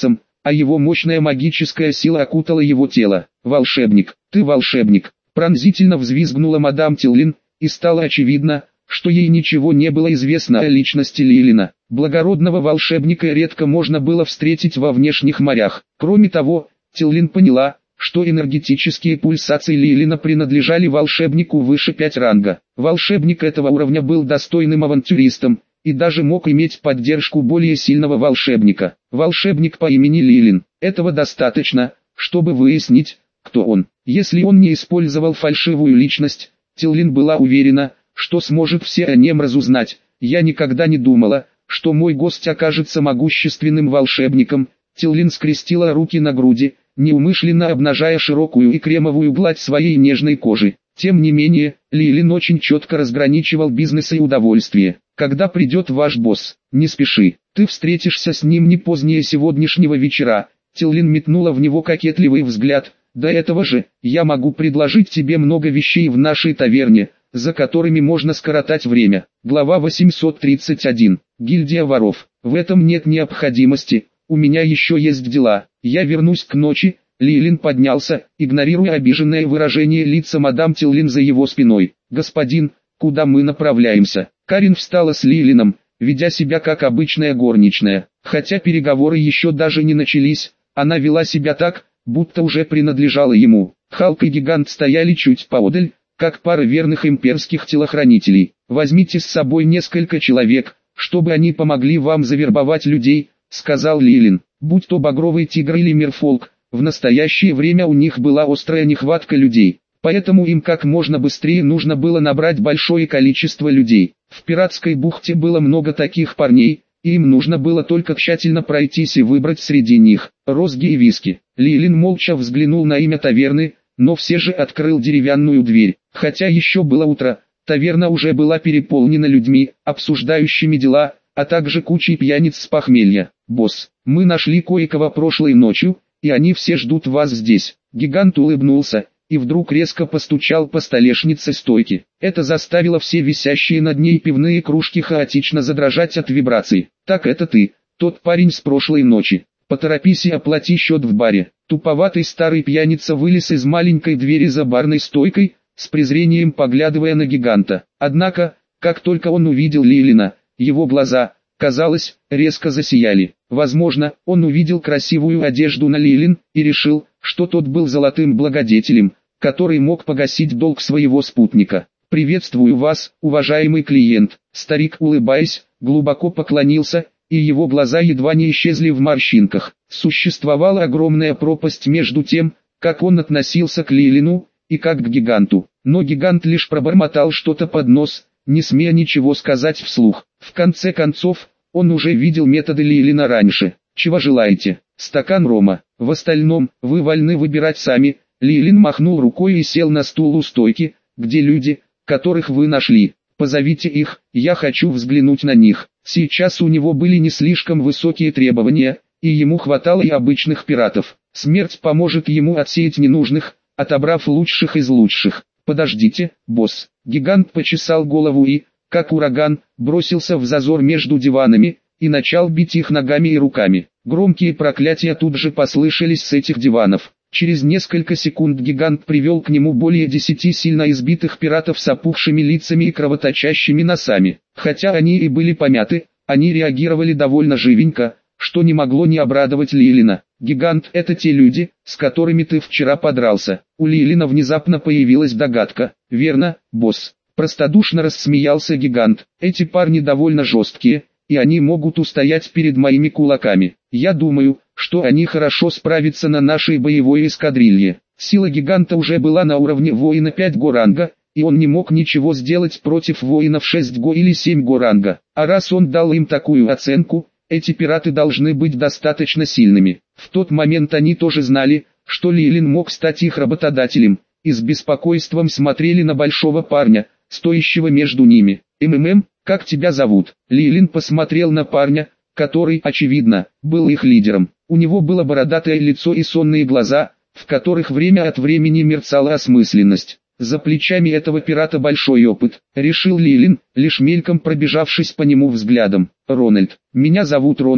а его мощная магическая сила окутала его тело. «Волшебник, ты волшебник!» Пронзительно взвизгнула мадам Тиллин, и стало очевидно, что ей ничего не было известно о личности Лилина. Благородного волшебника редко можно было встретить во внешних морях. Кроме того, Тиллин поняла, что энергетические пульсации Лилина принадлежали волшебнику выше пять ранга. Волшебник этого уровня был достойным авантюристом, и даже мог иметь поддержку более сильного волшебника. Волшебник по имени Лилин. Этого достаточно, чтобы выяснить, кто он. Если он не использовал фальшивую личность, Тиллин была уверена, что сможет все о нем разузнать. «Я никогда не думала, что мой гость окажется могущественным волшебником». Тиллин скрестила руки на груди, неумышленно обнажая широкую и кремовую гладь своей нежной кожи. Тем не менее, Лилин очень четко разграничивал бизнес и удовольствие. «Когда придет ваш босс, не спеши, ты встретишься с ним не позднее сегодняшнего вечера». Тиллин метнула в него кокетливый взгляд. «До этого же, я могу предложить тебе много вещей в нашей таверне, за которыми можно скоротать время». Глава восемьсот тридцать один. Гильдия воров. «В этом нет необходимости, у меня еще есть дела, я вернусь к ночи». Лилин поднялся, игнорируя обиженное выражение лица мадам Тиллин за его спиной. «Господин, куда мы направляемся?» Карин встала с Лилином, ведя себя как обычная горничная. Хотя переговоры еще даже не начались, она вела себя так, будто уже принадлежала ему. Халк и Гигант стояли чуть поодаль, как пара верных имперских телохранителей. «Возьмите с собой несколько человек, чтобы они помогли вам завербовать людей», — сказал Лилин. Будь то Багровый Тигр или Мирфолк, в настоящее время у них была острая нехватка людей. Поэтому им как можно быстрее нужно было набрать большое количество людей. В пиратской бухте было много таких парней, и им нужно было только тщательно пройтись и выбрать среди них розги и виски. Лилин молча взглянул на имя таверны, но все же открыл деревянную дверь. Хотя еще было утро, таверна уже была переполнена людьми, обсуждающими дела, а также кучей пьяниц с похмелья. «Босс, мы нашли кое-кого прошлой ночью, и они все ждут вас здесь». Гигант улыбнулся, и вдруг резко постучал по столешнице стойки. Это заставило все висящие над ней пивные кружки хаотично задрожать от вибраций. «Так это ты, тот парень с прошлой ночи. Поторопись и оплати счет в баре». Туповатый старый пьяница вылез из маленькой двери за барной стойкой, с презрением поглядывая на гиганта. Однако, как только он увидел Лилина, его глаза, казалось, резко засияли. Возможно, он увидел красивую одежду на Лилин, и решил, что тот был золотым благодетелем, который мог погасить долг своего спутника. «Приветствую вас, уважаемый клиент». Старик, улыбаясь, глубоко поклонился, и его глаза едва не исчезли в морщинках. Существовала огромная пропасть между тем, как он относился к Лилину, и как к гиганту. Но гигант лишь пробормотал что-то под нос, не смея ничего сказать вслух. В конце концов, он уже видел методы Лилина раньше. «Чего желаете?» «Стакан рома. В остальном, вы вольны выбирать сами». Лилин махнул рукой и сел на стул у стойки, где люди, которых вы нашли. «Позовите их, я хочу взглянуть на них». Сейчас у него были не слишком высокие требования, и ему хватало и обычных пиратов. Смерть поможет ему отсеять ненужных, отобрав лучших из лучших. «Подождите, босс». Гигант почесал голову и, как ураган, бросился в зазор между диванами, и начал бить их ногами и руками. Громкие проклятия тут же послышались с этих диванов. Через несколько секунд гигант привел к нему более десяти сильно избитых пиратов с опухшими лицами и кровоточащими носами. Хотя они и были помяты, они реагировали довольно живенько, что не могло не обрадовать Лилина. «Гигант — это те люди, с которыми ты вчера подрался». У Лилина внезапно появилась догадка. «Верно, босс». Простодушно рассмеялся гигант. «Эти парни довольно жесткие, и они могут устоять перед моими кулаками. Я думаю, что они хорошо справятся на нашей боевой эскадрилье». Сила гиганта уже была на уровне воина пять го ранга, и он не мог ничего сделать против воинов шесть го или семь го ранга. А раз он дал им такую оценку, эти пираты должны быть достаточно сильными. В тот момент они тоже знали, что Лилин мог стать их работодателем, и с беспокойством смотрели на большого парня, стоящего между ними. «МММ, как тебя зовут?» Лилин посмотрел на парня, который, очевидно, был их лидером. У него было бородатое лицо и сонные глаза, в которых время от времени мерцала осмысленность. За плечами этого пирата большой опыт, решил Лилин, лишь мельком пробежавшись по нему взглядом. «Рональд, меня зовут Рональд»,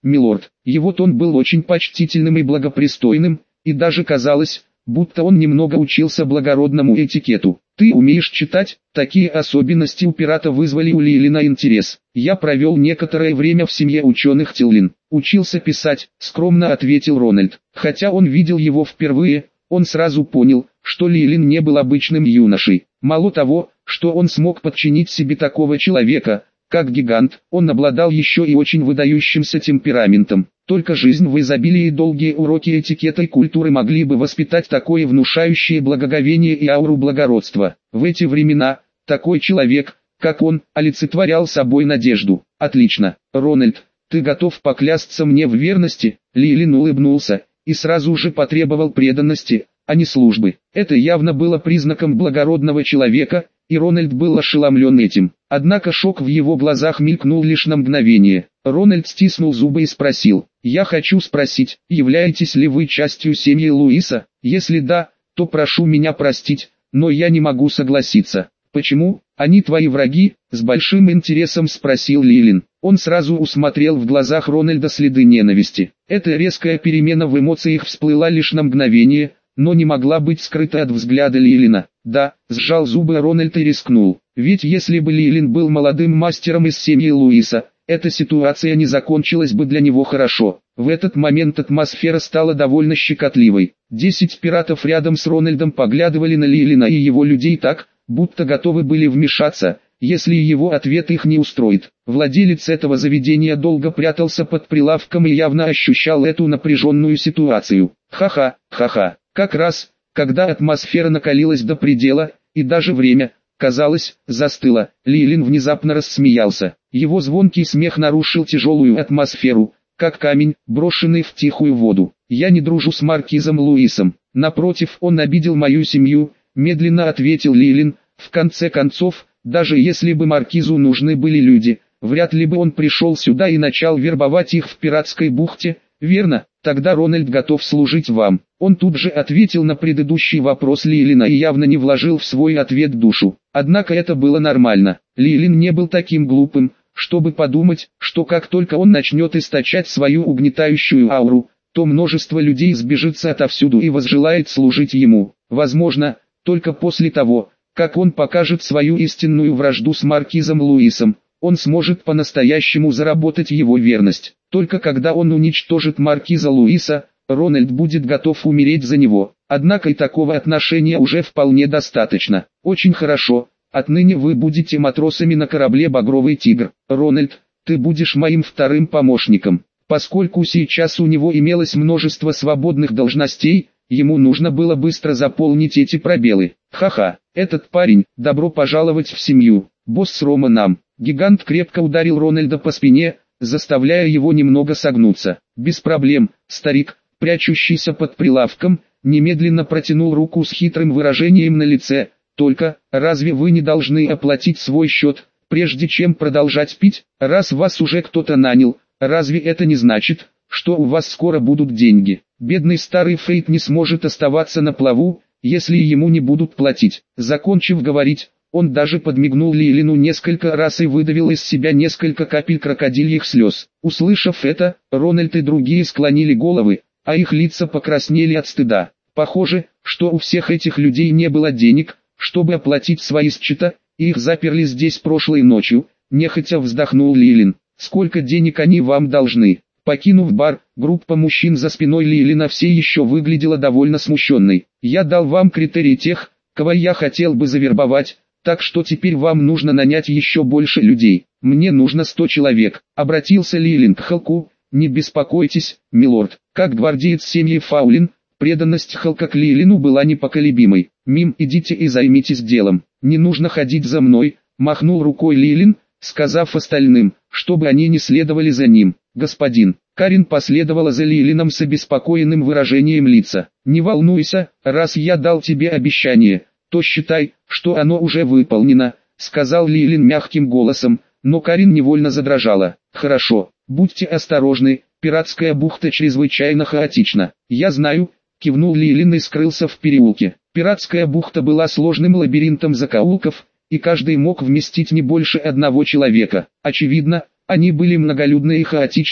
милорд». Его тон был очень почтительным и благопристойным, и даже казалось, будто он немного учился благородному этикету. «Ты умеешь читать?» Такие особенности у пирата вызвали у Лилина интерес. «Я провел некоторое время в семье ученых Тиллин. Учился писать», — скромно ответил Рональд. Хотя он видел его впервые, он сразу понял, что Лилин не был обычным юношей. Мало того, что он смог подчинить себе такого человека, как гигант, он обладал еще и очень выдающимся темпераментом. Только жизнь в изобилии и долгие уроки этикета и культуры могли бы воспитать такое внушающее благоговение и ауру благородства. В эти времена, такой человек, как он, олицетворял собой надежду. «Отлично, Рональд, ты готов поклясться мне в верности?» Лилин улыбнулся и сразу же потребовал преданности, а не службы. Это явно было признаком благородного человека, и Рональд был ошеломлен этим. Однако шок в его глазах мелькнул лишь на мгновение. Рональд стиснул зубы и спросил: «Я хочу спросить, являетесь ли вы частью семьи Луиса? Если да, то прошу меня простить, но я не могу согласиться». «Почему? Они твои враги?» — с большим интересом спросил Лилин. Он сразу усмотрел в глазах Рональда следы ненависти. Эта резкая перемена в эмоциях всплыла лишь на мгновение, но не могла быть скрыта от взгляда Лилина. «Да», — сжал зубы Рональд и рискнул. Ведь если бы Лилин был молодым мастером из семьи Луиса, эта ситуация не закончилась бы для него хорошо. В этот момент атмосфера стала довольно щекотливой. Десять пиратов рядом с Рональдом поглядывали на Лилина и его людей так, будто готовы были вмешаться, если его ответ их не устроит. Владелец этого заведения долго прятался под прилавком и явно ощущал эту напряженную ситуацию. Ха-ха, ха-ха. Как раз, когда атмосфера накалилась до предела, и даже время, казалось, застыло, Лилин внезапно рассмеялся. Его звонкий смех нарушил тяжелую атмосферу, как камень, брошенный в тихую воду. «Я не дружу с маркизом Луисом. Напротив, он обидел мою семью», — медленно ответил Лилин. «В конце концов, даже если бы маркизу нужны были люди, вряд ли бы он пришел сюда и начал вербовать их в пиратской бухте, верно? Тогда Рональд готов служить вам». Он тут же ответил на предыдущий вопрос Лилина и явно не вложил в свой ответ душу. Однако это было нормально. Лилин не был таким глупым, чтобы подумать, что как только он начнет источать свою угнетающую ауру, то множество людей сбежится отовсюду и возжелает служить ему. Возможно, только после того, как он покажет свою истинную вражду с маркизом Луисом, он сможет по-настоящему заработать его верность. Только когда он уничтожит маркиза Луиса, Рональд будет готов умереть за него. Однако и такого отношения уже вполне достаточно. «Очень хорошо, отныне вы будете матросами на корабле «Багровый тигр». Рональд, ты будешь моим вторым помощником». Поскольку сейчас у него имелось множество свободных должностей, ему нужно было быстро заполнить эти пробелы. «Ха-ха, этот парень, добро пожаловать в семью, босс Рома нам». Гигант крепко ударил Рональда по спине, заставляя его немного согнуться. «Без проблем, старик», прячущийся под прилавком, немедленно протянул руку с хитрым выражением на лице. «Только, разве вы не должны оплатить свой счет, прежде чем продолжать пить? Раз вас уже кто-то нанял, разве это не значит, что у вас скоро будут деньги?» Бедный старый Фейт не сможет оставаться на плаву, если ему не будут платить. Закончив говорить, он даже подмигнул Лилину несколько раз и выдавил из себя несколько капель крокодильих слез. Услышав это, Рональд и другие склонили головы, а их лица покраснели от стыда. Похоже, что у всех этих людей не было денег, чтобы оплатить свои счета, и их заперли здесь прошлой ночью. Нехотя вздохнул Лилин. «Сколько денег они вам должны?» Покинув бар, группа мужчин за спиной Лилина все еще выглядела довольно смущенной. «Я дал вам критерии тех, кого я хотел бы завербовать, так что теперь вам нужно нанять еще больше людей. Мне нужно сто человек», — обратился Лилин к Халку. «Не беспокойтесь, милорд». Как гвардеец семьи Фаулин, преданность Халка к Лилину была непоколебимой. «Мим, идите и займитесь делом. Не нужно ходить за мной», — махнул рукой Лилин, сказав остальным, чтобы они не следовали за ним. «Господин». Карин последовала за Лилином с обеспокоенным выражением лица. «Не волнуйся, раз я дал тебе обещание, то считай, что оно уже выполнено», — сказал Лилин мягким голосом, но Карин невольно задрожала. «Хорошо, будьте осторожны, пиратская бухта чрезвычайно хаотична». «Я знаю», — кивнул Лилин и скрылся в переулке. Пиратская бухта была сложным лабиринтом закоулков, и каждый мог вместить не больше одного человека. Очевидно, они были многолюдны и хаотичны,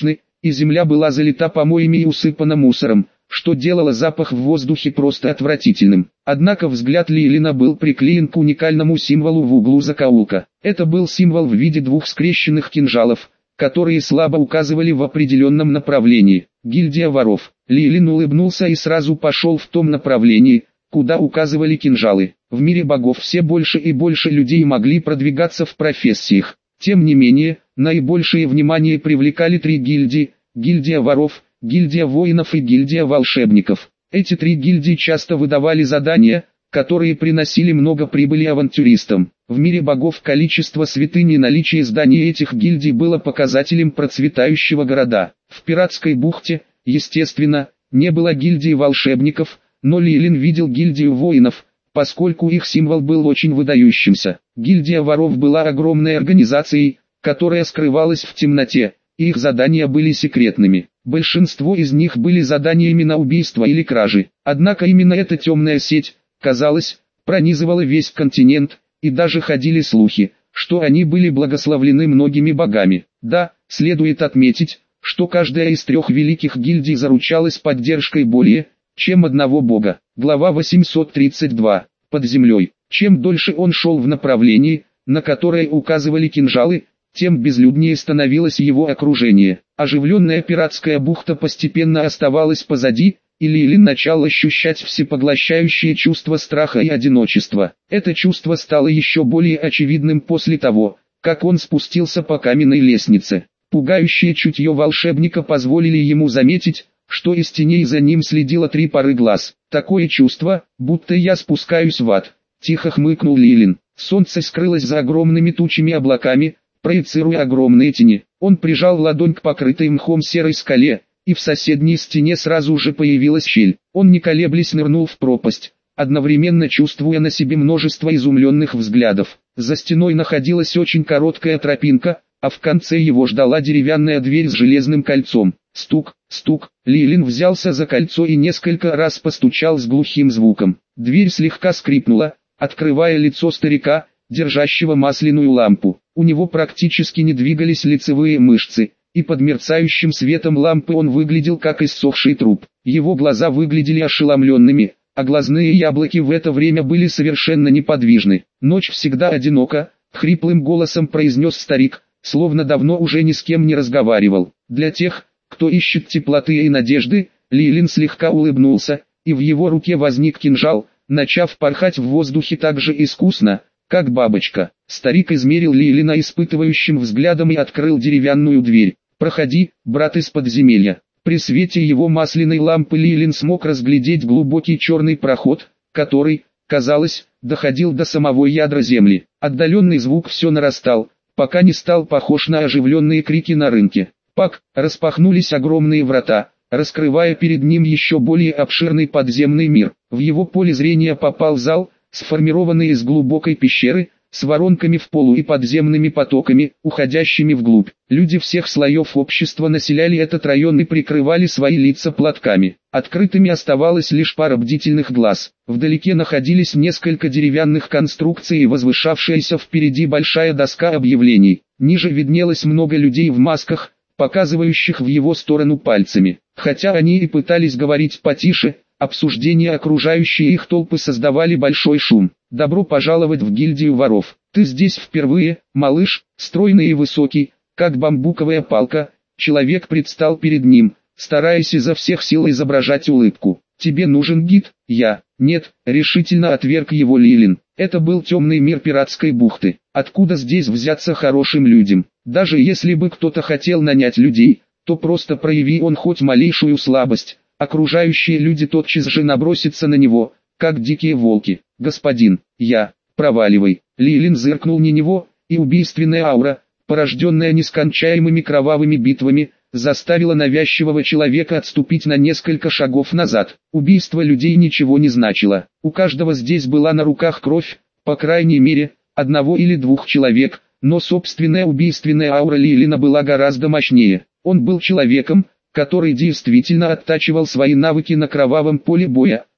и земля была залита помоями и усыпана мусором, что делало запах в воздухе просто отвратительным. Однако взгляд Лейлина был приклеен к уникальному символу в углу закоулка. Это был символ в виде двух скрещенных кинжалов, которые слабо указывали в определенном направлении. Гильдия воров. Лейлин улыбнулся и сразу пошел в том направлении, куда указывали кинжалы. В мире богов все больше и больше людей могли продвигаться в профессиях. Тем не менее, наибольшее внимание привлекали три гильдии: гильдия воров, гильдия воинов и гильдия волшебников. Эти три гильдии часто выдавали задания, которые приносили много прибыли авантюристам. В мире богов количество святынь и наличие зданий этих гильдий было показателем процветающего города. В пиратской бухте, естественно, не было гильдии волшебников, но Лейлин видел гильдию воинов, поскольку их символ был очень выдающимся. Гильдия воров была огромной организацией, которая скрывалась в темноте, и их задания были секретными. Большинство из них были заданиями на убийство или кражи. Однако именно эта темная сеть, казалось, пронизывала весь континент, и даже ходили слухи, что они были благословлены многими богами. Да, следует отметить, что каждая из трех великих гильдий заручалась поддержкой более чем одного бога. Глава восемьсот тридцать два. Под землей. Чем дольше он шел в направлении, на которое указывали кинжалы, тем безлюднее становилось его окружение. Оживленная пиратская бухта постепенно оставалась позади, и Лейлин начал ощущать всепоглощающее чувство страха и одиночества. Это чувство стало еще более очевидным после того, как он спустился по каменной лестнице. Пугающее чутье волшебника позволили ему заметить, что из теней за ним следило три пары глаз. Такое чувство, будто я спускаюсь в ад. Тихо хмыкнул Лейлин. Солнце скрылось за огромными тучами облаками, проецируя огромные тени. Он прижал ладонь к покрытой мхом серой скале, и в соседней стене сразу же появилась щель. Он не колеблясь нырнул в пропасть, одновременно чувствуя на себе множество изумленных взглядов. За стеной находилась очень короткая тропинка, а в конце его ждала деревянная дверь с железным кольцом. Стук, стук. Лейлин взялся за кольцо и несколько раз постучал с глухим звуком. Дверь слегка скрипнула, открывая лицо старика, держащего масляную лампу. У него практически не двигались лицевые мышцы, и под мерцающим светом лампы он выглядел как иссохший труп. Его глаза выглядели ошеломленными, а глазные яблоки в это время были совершенно неподвижны. «Ночь всегда одинока», — хриплым голосом произнес старик, словно давно уже ни с кем не разговаривал. «Для тех, кто ищет теплоты и надежды», — Лейлин слегка улыбнулся, и в его руке возник кинжал, начав порхать в воздухе так же искусно, как бабочка. Старик измерил Лейлина испытывающим взглядом и открыл деревянную дверь. «Проходи, брат из подземелья». При свете его масляной лампы Лейлин смог разглядеть глубокий черный проход, который, казалось, доходил до самого ядра земли. Отдаленный звук все нарастал, пока не стал похож на оживленные крики на рынке. Пак, распахнулись огромные врата, раскрывая перед ним еще более обширный подземный мир. В его поле зрения попал зал, сформированный из глубокой пещеры, с воронками в полу и подземными потоками, уходящими вглубь. Люди всех слоев общества населяли этот район и прикрывали свои лица платками. Открытыми оставалась лишь пара бдительных глаз. Вдалеке находились несколько деревянных конструкций и возвышавшаяся впереди большая доска объявлений. Ниже виднелось много людей в масках, показывающих в его сторону пальцами. Хотя они и пытались говорить потише, обсуждения окружающие их толпы создавали большой шум. «Добро пожаловать в гильдию воров. Ты здесь впервые, малыш?» Стройный и высокий, как бамбуковая палка, человек предстал перед ним, стараясь изо всех сил изображать улыбку. «Тебе нужен гид?» «Я». «Нет», решительно отверг его Лейлин. Это был темный мир пиратской бухты. Откуда здесь взяться хорошим людям? Даже если бы кто-то хотел нанять людей, то просто прояви он хоть малейшую слабость, окружающие люди тотчас же набросятся на него, как дикие волки. «Господин, я...» «Проваливай». Лейлин зыркнул на него, и убийственная аура, порожденная нескончаемыми кровавыми битвами, заставила навязчивого человека отступить на несколько шагов назад. Убийство людей ничего не значило. У каждого здесь была на руках кровь, по крайней мере, одного или двух человек, но собственная убийственная аура Лейлина была гораздо мощнее. Он был человеком, который действительно оттачивал свои навыки на кровавом поле боя,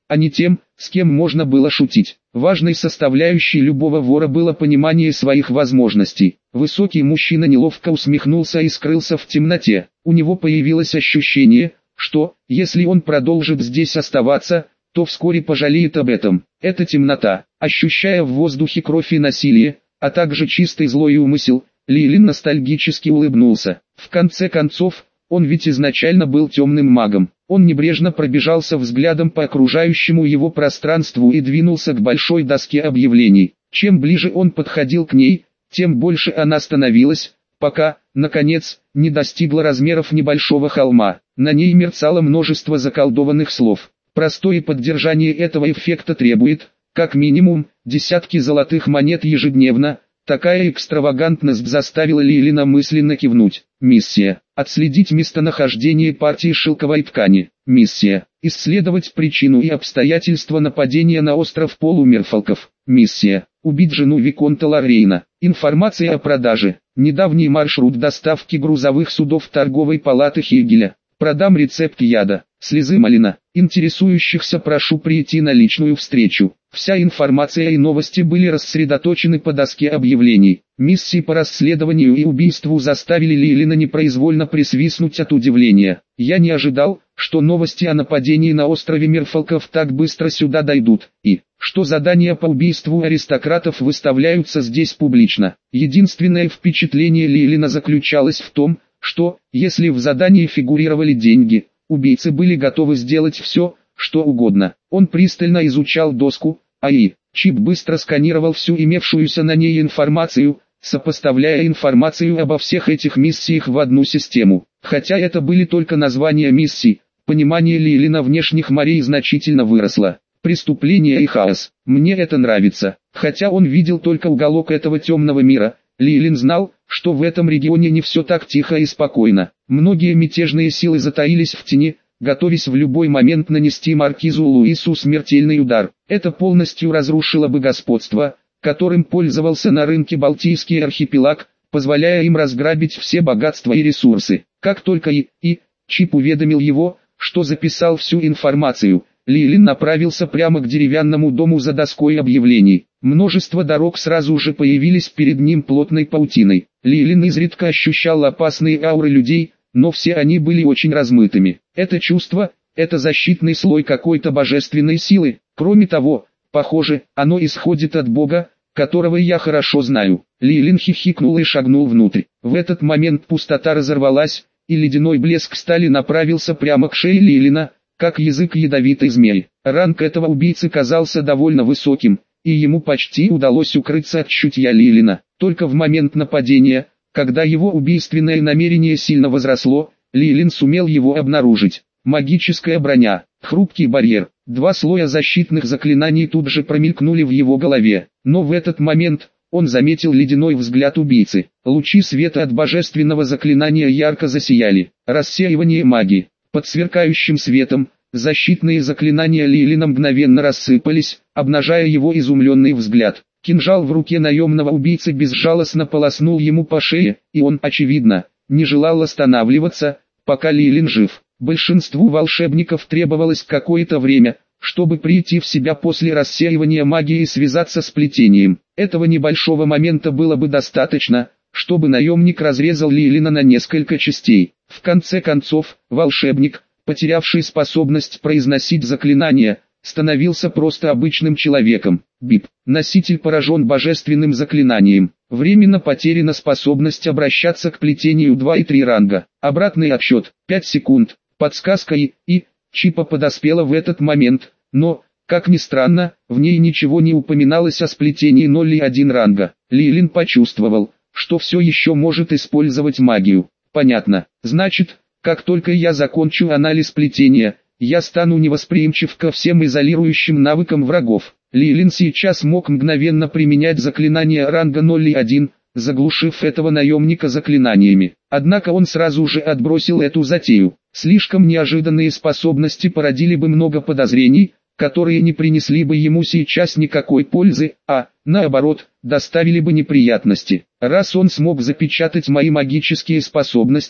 а не тем, с кем можно было шутить. Важной составляющей любого вора было понимание своих возможностей. Высокий мужчина неловко усмехнулся и скрылся в темноте. У него появилось ощущение, что, если он продолжит здесь оставаться, то вскоре пожалеет об этом. Эта темнота, ощущая в воздухе кровь и насилие, а также чистый злой умысел, Лилин ностальгически улыбнулся. В конце концов, он ведь изначально был темным магом. Он небрежно пробежался взглядом по окружающему его пространству и двинулся к большой доске объявлений. Чем ближе он подходил к ней, тем больше она становилась, пока, наконец, не достигла размеров небольшого холма. На ней мерцало множество заколдованных слов. Простое поддержание этого эффекта требует, как минимум, десятки золотых монет ежедневно. Такая экстравагантность заставила Лилина мысленно кивнуть. Миссия. Отследить местонахождение партии шелковой ткани. Миссия. Исследовать причину и обстоятельства нападения на остров полумерфолков. Миссия. Убить жену Виконта Лоррейна. Информация о продаже. Недавний маршрут доставки грузовых судов торговой палаты Хегеля. Продам рецепт яда. Слезы малина. Интересующихся прошу прийти на личную встречу. Вся информация и новости были рассредоточены по доске объявлений. Миссии по расследованию и убийству заставили Лилина непроизвольно присвистнуть от удивления. Я не ожидал, что новости о нападении на острове Мерфолков так быстро сюда дойдут, и что задания по убийству аристократов выставляются здесь публично. Единственное впечатление Лилина заключалось в том, что, если в задании фигурировали деньги, убийцы были готовы сделать все, что угодно. Он пристально изучал доску, а и чип быстро сканировал всю имевшуюся на ней информацию, сопоставляя информацию обо всех этих миссиях в одну систему. Хотя это были только названия миссий, понимание Лилина внешних морей значительно выросло. Преступление и хаос. Мне это нравится. Хотя он видел только уголок этого темного мира, Лилин знал, что в этом регионе не все так тихо и спокойно. Многие мятежные силы затаились в тени, готовясь в любой момент нанести маркизу Луису смертельный удар. Это полностью разрушило бы господство, которым пользовался на рынке Балтийский архипелаг, позволяя им разграбить все богатства и ресурсы. Как только и, и Чип уведомил его, что записал всю информацию, Лилин направился прямо к деревянному дому за доской объявлений. Множество дорог сразу же появились перед ним плотной паутиной. Лилин изредка ощущал опасные ауры людей, но все они были очень размытыми. Это чувство, это защитный слой какой-то божественной силы. Кроме того, похоже, оно исходит от Бога, которого я хорошо знаю. Лилин хихикнул и шагнул внутрь. В этот момент пустота разорвалась, и ледяной блеск стали направился прямо к шее Лилина, как язык ядовитой змеи. Ранг этого убийцы казался довольно высоким, и ему почти удалось укрыться от чутья Лилина. Только в момент нападения, когда его убийственное намерение сильно возросло, Лилин сумел его обнаружить. Магическая броня, хрупкий барьер, два слоя защитных заклинаний тут же промелькнули в его голове. Но в этот момент он заметил ледяной взгляд убийцы. Лучи света от божественного заклинания ярко засияли. Рассеивание магии. Под сверкающим светом, защитные заклинания Лилина мгновенно рассыпались, обнажая его изумленный взгляд. Кинжал в руке наемного убийцы безжалостно полоснул ему по шее, и он, очевидно, не желал останавливаться, пока Лилин жив. Большинству волшебников требовалось какое-то время, чтобы прийти в себя после рассеивания магии и связаться с плетением. Этого небольшого момента было бы достаточно, чтобы наемник разрезал Лилина на несколько частей. В конце концов, волшебник, потерявший способность произносить заклинания, становился просто обычным человеком. Бип. Носитель поражен божественным заклинанием. Временно потеряна способность обращаться к плетению два и три ранга. Обратный отсчет. пять секунд. Подсказка и, и, Чипа подоспела в этот момент, но, как ни странно, в ней ничего не упоминалось о сплетении ноль и один ранга. Лилин почувствовал, что все еще может использовать магию. Понятно. Значит, как только я закончу анализ плетения, я стану невосприимчив ко всем изолирующим навыкам врагов. Лилин сейчас мог мгновенно применять заклинания ранга ноль и один, заглушив этого наемника заклинаниями. Однако он сразу же отбросил эту затею. Слишком неожиданные способности породили бы много подозрений, которые не принесли бы ему сейчас никакой пользы, а, наоборот, доставили бы неприятности. Раз он смог запечатать мои магические способности,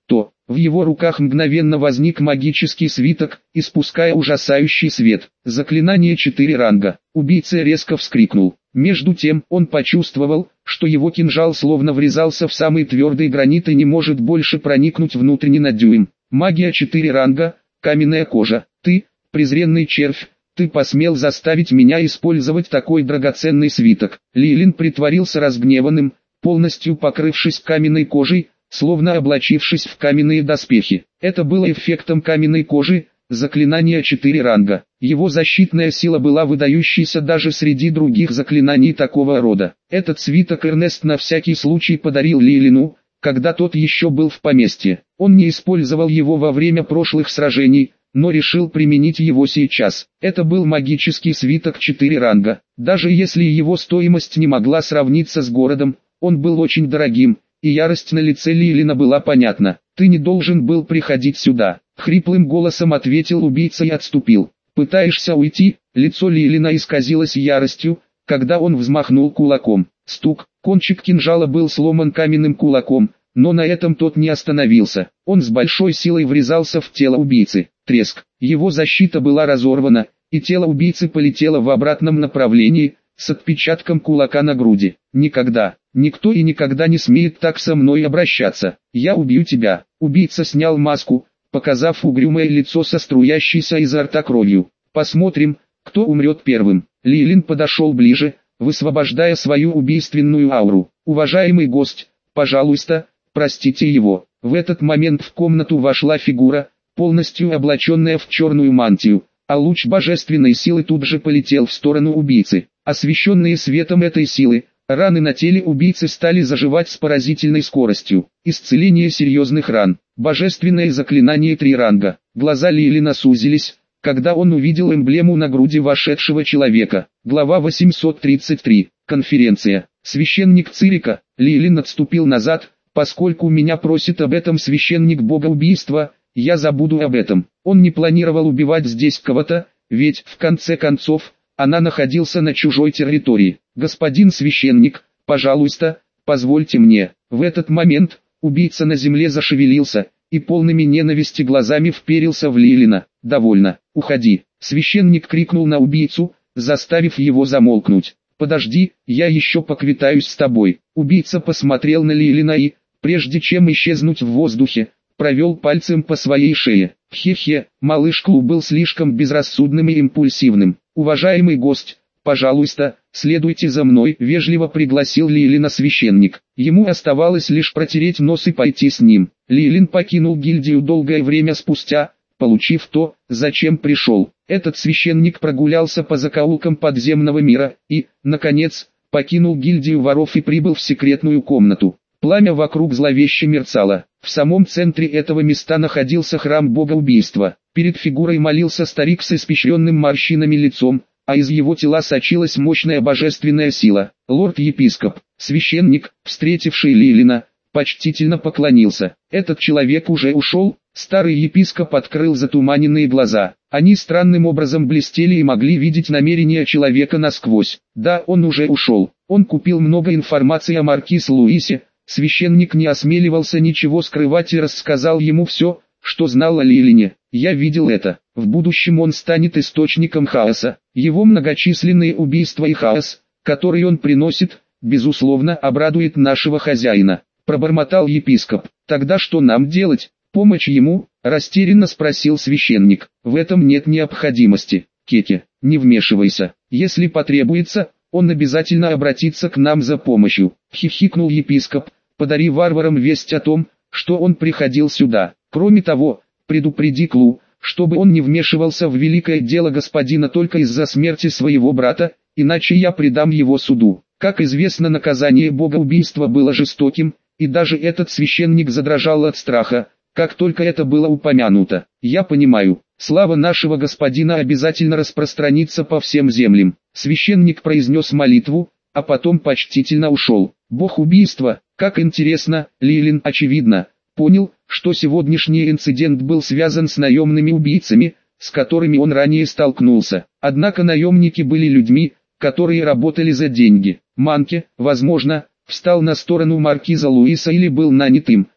то в его руках мгновенно возник магический свиток, испуская ужасающий свет. Заклинание четыре ранга. Убийца резко вскрикнул. Между тем он почувствовал, что его кинжал словно врезался в самый твердый гранит и не может больше проникнуть внутрь ни на дюйм. Магия четыре ранга, каменная кожа. Ты, презренный червь, ты посмел заставить меня использовать такой драгоценный свиток. Лилин притворился разгневанным, полностью покрывшись каменной кожей, словно облачившись в каменные доспехи. Это было эффектом каменной кожи, заклинание четыре ранга. Его защитная сила была выдающейся даже среди других заклинаний такого рода. Этот свиток Эрнест на всякий случай подарил Лилину, когда тот еще был в поместье. Он не использовал его во время прошлых сражений, но решил применить его сейчас. Это был магический свиток четыре ранга. Даже если его стоимость не могла сравниться с городом, он был очень дорогим, и ярость на лице Лилина была понятна. «Ты не должен был приходить сюда», — хриплым голосом ответил убийца и отступил. «Пытаешься уйти?» Лицо Лилина исказилось яростью, когда он взмахнул кулаком. Стук, кончик кинжала был сломан каменным кулаком, но на этом тот не остановился. Он с большой силой врезался в тело убийцы. Треск. Его защита была разорвана, и тело убийцы полетело в обратном направлении, с отпечатком кулака на груди. «Никогда, никто и никогда не смеет так со мной обращаться. Я убью тебя». Убийца снял маску, показав угрюмое лицо со струящейся изо рта кровью. «Посмотрим, кто умрет первым». Лилин подошел ближе, высвобождая свою убийственную ауру. «Уважаемый гость, пожалуйста, простите его». В этот момент в комнату вошла фигура, полностью облаченная в черную мантию, а луч божественной силы тут же полетел в сторону убийцы. Освещенные светом этой силы, раны на теле убийцы стали заживать с поразительной скоростью. Исцеление серьезных ран. Божественное заклинание три ранга. Глаза Лилина сузились, когда он увидел эмблему на груди вошедшего человека. Глава восемьсот тридцать три. Конференция. Священник Цирика. Лилин отступил назад, поскольку меня просит об этом священник бога убийства, я забуду об этом. Он не планировал убивать здесь кого-то, ведь, в конце концов, она находился на чужой территории. «Господин священник, пожалуйста, позвольте мне». В этот момент, убийца на земле зашевелился, и полными ненависти глазами вперился в Лилина. «Довольно, уходи». Священник крикнул на убийцу, заставив его замолкнуть. «Подожди, я еще поквитаюсь с тобой». Убийца посмотрел на Лилина и, прежде чем исчезнуть в воздухе, провел пальцем по своей шее. Хе-хе, малыш Клу был слишком безрассудным и импульсивным. «Уважаемый гость, пожалуйста, следуйте за мной», — вежливо пригласил Лилина священник. Ему оставалось лишь протереть нос и пойти с ним. Лилин покинул гильдию долгое время спустя, получив то, зачем пришел. Этот священник прогулялся по закоулкам подземного мира и, наконец, покинул гильдию воров и прибыл в секретную комнату. Пламя вокруг зловеще мерцало. В самом центре этого места находился храм бога убийства. Перед фигурой молился старик с испещренным морщинами лицом, а из его тела сочилась мощная божественная сила. Лорд-епископ, священник, встретивший Лилина, почтительно поклонился. «Этот человек уже ушел?» Старый епископ открыл затуманенные глаза. Они странным образом блестели и могли видеть намерения человека насквозь. «Да, он уже ушел. Он купил много информации о маркиз Луисе». Священник не осмеливался ничего скрывать и рассказал ему все, что знал о Лилине. «Я видел это. В будущем он станет источником хаоса. Его многочисленные убийства и хаос, который он приносит, безусловно, обрадует нашего хозяина», — пробормотал епископ. «Тогда что нам делать? Помочь ему?» — растерянно спросил священник. «В этом нет необходимости. Кеке, не вмешивайся. Если потребуется, он обязательно обратится к нам за помощью», — хихикнул епископ. «Подари варварам весть о том, что он приходил сюда. Кроме того, предупреди Клу, чтобы он не вмешивался в великое дело господина только из-за смерти своего брата, иначе я предам его суду». Как известно, наказание бога убийства было жестоким, и даже этот священник задрожал от страха, как только это было упомянуто. «Я понимаю, слава нашего господина обязательно распространится по всем землям». Священник произнес молитву, а потом почтительно ушел. Бог убийства, как интересно. Лилин, очевидно, понял, что сегодняшний инцидент был связан с наемными убийцами, с которыми он ранее столкнулся. Однако наемники были людьми, которые работали за деньги. Манке, возможно, встал на сторону маркиза Луиса или был нанят им,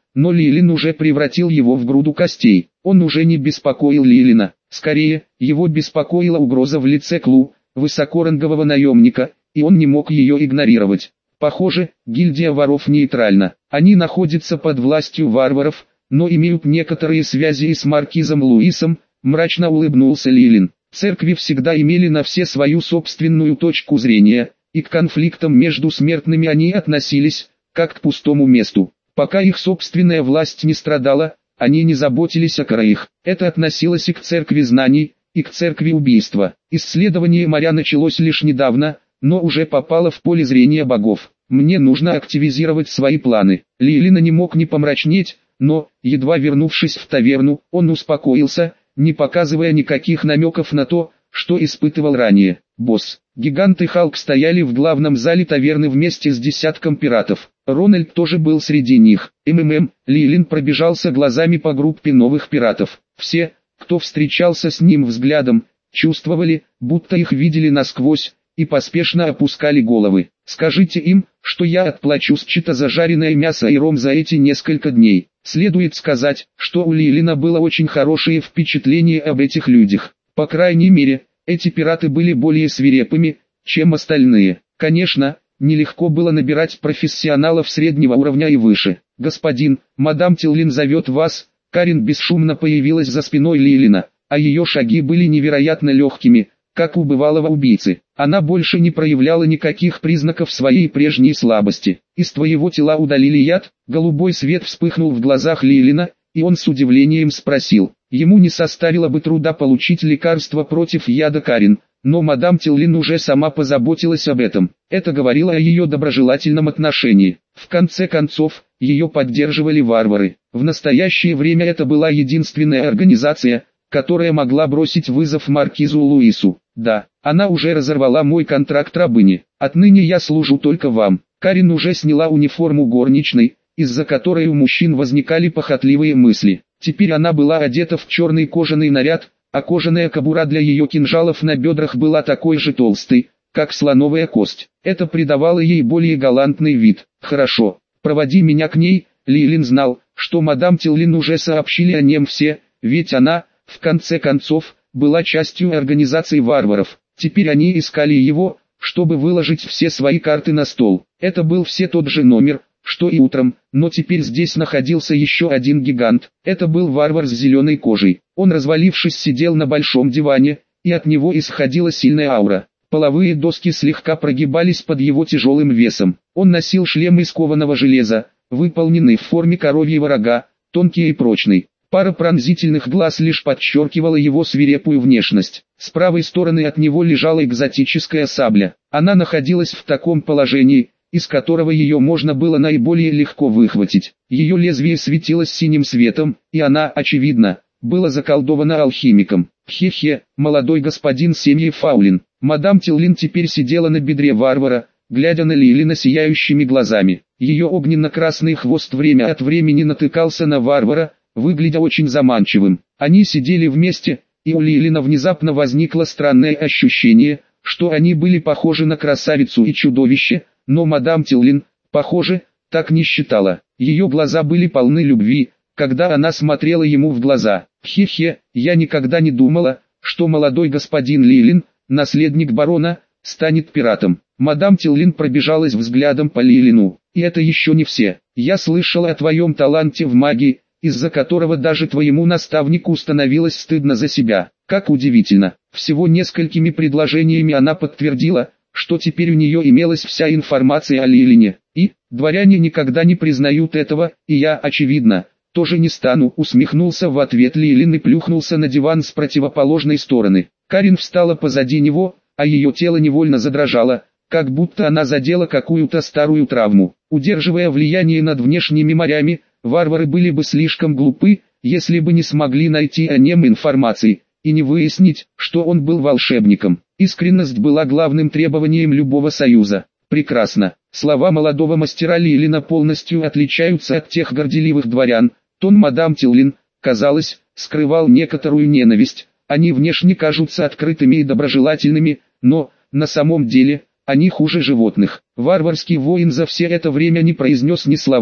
но Лилин уже превратил его в груду костей. Он уже не беспокоил Лилина, скорее, его беспокоила угроза в лице Клу, высокорангового наемника, и он не мог ее игнорировать. Похоже, гильдия воров нейтральна. Они находятся под властью варваров, но имеют некоторые связи и с маркизом Луисом, мрачно улыбнулся Лилин. Церкви всегда имели на все свою собственную точку зрения, и к конфликтам между смертными они относились, как к пустому месту. Пока их собственная власть не страдала, они не заботились о краях. Это относилось и к церкви знаний, и к церкви убийства. Исследование моря началось лишь недавно, но уже попало в поле зрения богов. Мне нужно активизировать свои планы. Лилина не мог не помрачнеть, но, едва вернувшись в таверну, он успокоился, не показывая никаких намеков на то, что испытывал ранее. Босс, Гигант и Халк стояли в главном зале таверны вместе с десятком пиратов. Рональд тоже был среди них. МММ, Лилин пробежался глазами по группе новых пиратов. Все, кто встречался с ним взглядом, чувствовали, будто их видели насквозь, и поспешно опускали головы. Скажите им, что я отплачу счета за жареное мясо и ром за эти несколько дней. Следует сказать, что у Лилина было очень хорошее впечатление об этих людях. По крайней мере, эти пираты были более свирепыми, чем остальные. Конечно, нелегко было набирать профессионалов среднего уровня и выше. «Господин, мадам Тиллин зовет вас». Карин бесшумно появилась за спиной Лилина, а ее шаги были невероятно легкими, как у бывалого убийцы. Она больше не проявляла никаких признаков своей прежней слабости. «Из твоего тела удалили яд?» Голубой свет вспыхнул в глазах Лилина, и он с удивлением спросил. Ему не составило бы труда получить лекарство против яда Карин, но мадам Тиллин уже сама позаботилась об этом. Это говорило о ее доброжелательном отношении. В конце концов, ее поддерживали варвары. В настоящее время это была единственная организация, которая могла бросить вызов маркизу Луису. Да, она уже разорвала мой контракт рабыни. Отныне я служу только вам. Карин уже сняла униформу горничной, из-за которой у мужчин возникали похотливые мысли. Теперь она была одета в черный кожаный наряд, а кожаная кобура для ее кинжалов на бедрах была такой же толстой, как слоновая кость. Это придавало ей более галантный вид. «Хорошо, проводи меня к ней». Лилин знал, что мадам Тиллин уже сообщили о нем все, ведь она, в конце концов, была частью организации варваров. Теперь они искали его, чтобы выложить все свои карты на стол. Это был все тот же номер, что и утром, но теперь здесь находился еще один гигант. Это был варвар с зеленой кожей. Он, развалившись, сидел на большом диване, и от него исходила сильная аура. Половые доски слегка прогибались под его тяжелым весом. Он носил шлем из кованого железа, выполненный в форме коровьего рога, тонкий и прочный. Пара пронзительных глаз лишь подчеркивала его свирепую внешность. С правой стороны от него лежала экзотическая сабля. Она находилась в таком положении, из которого ее можно было наиболее легко выхватить. Ее лезвие светилось синим светом, и она, очевидно, была заколдована алхимиком. Хе-хе, молодой господин семьи Фаулин. Мадам Тиллин теперь сидела на бедре варвара, глядя на Лилина сияющими глазами. Ее огненно-красный хвост время от времени натыкался на варвара, выглядя очень заманчивым. Они сидели вместе, и у Лилина внезапно возникло странное ощущение, что они были похожи на красавицу и чудовище, но мадам Тиллин, похоже, так не считала. Ее глаза были полны любви, когда она смотрела ему в глаза. Хе-хе, я никогда не думала, что молодой господин Лилин, наследник барона, станет пиратом. Мадам Тиллин пробежалась взглядом по Лилину. И это еще не все. Я слышала о твоем таланте в магии, из-за которого даже твоему наставнику становилось стыдно за себя. Как удивительно. Всего несколькими предложениями она подтвердила, что теперь у нее имелась вся информация о Лилине. И, дворяне никогда не признают этого, и я, очевидно, тоже не стану, усмехнулся в ответ Лилин и плюхнулся на диван с противоположной стороны. Карин встала позади него, а ее тело невольно задрожало, как будто она задела какую-то старую травму. Удерживая влияние над внешними морями, варвары были бы слишком глупы, если бы не смогли найти о нем информации, и не выяснить, что он был волшебником. Искренность была главным требованием любого союза. Прекрасно. Слова молодого мастера Лилина полностью отличаются от тех горделивых дворян. Тон мадам Тиллин, казалось, скрывал некоторую ненависть. Они внешне кажутся открытыми и доброжелательными, но, на самом деле, они хуже животных. Варварский воин за все это время не произнес ни слова,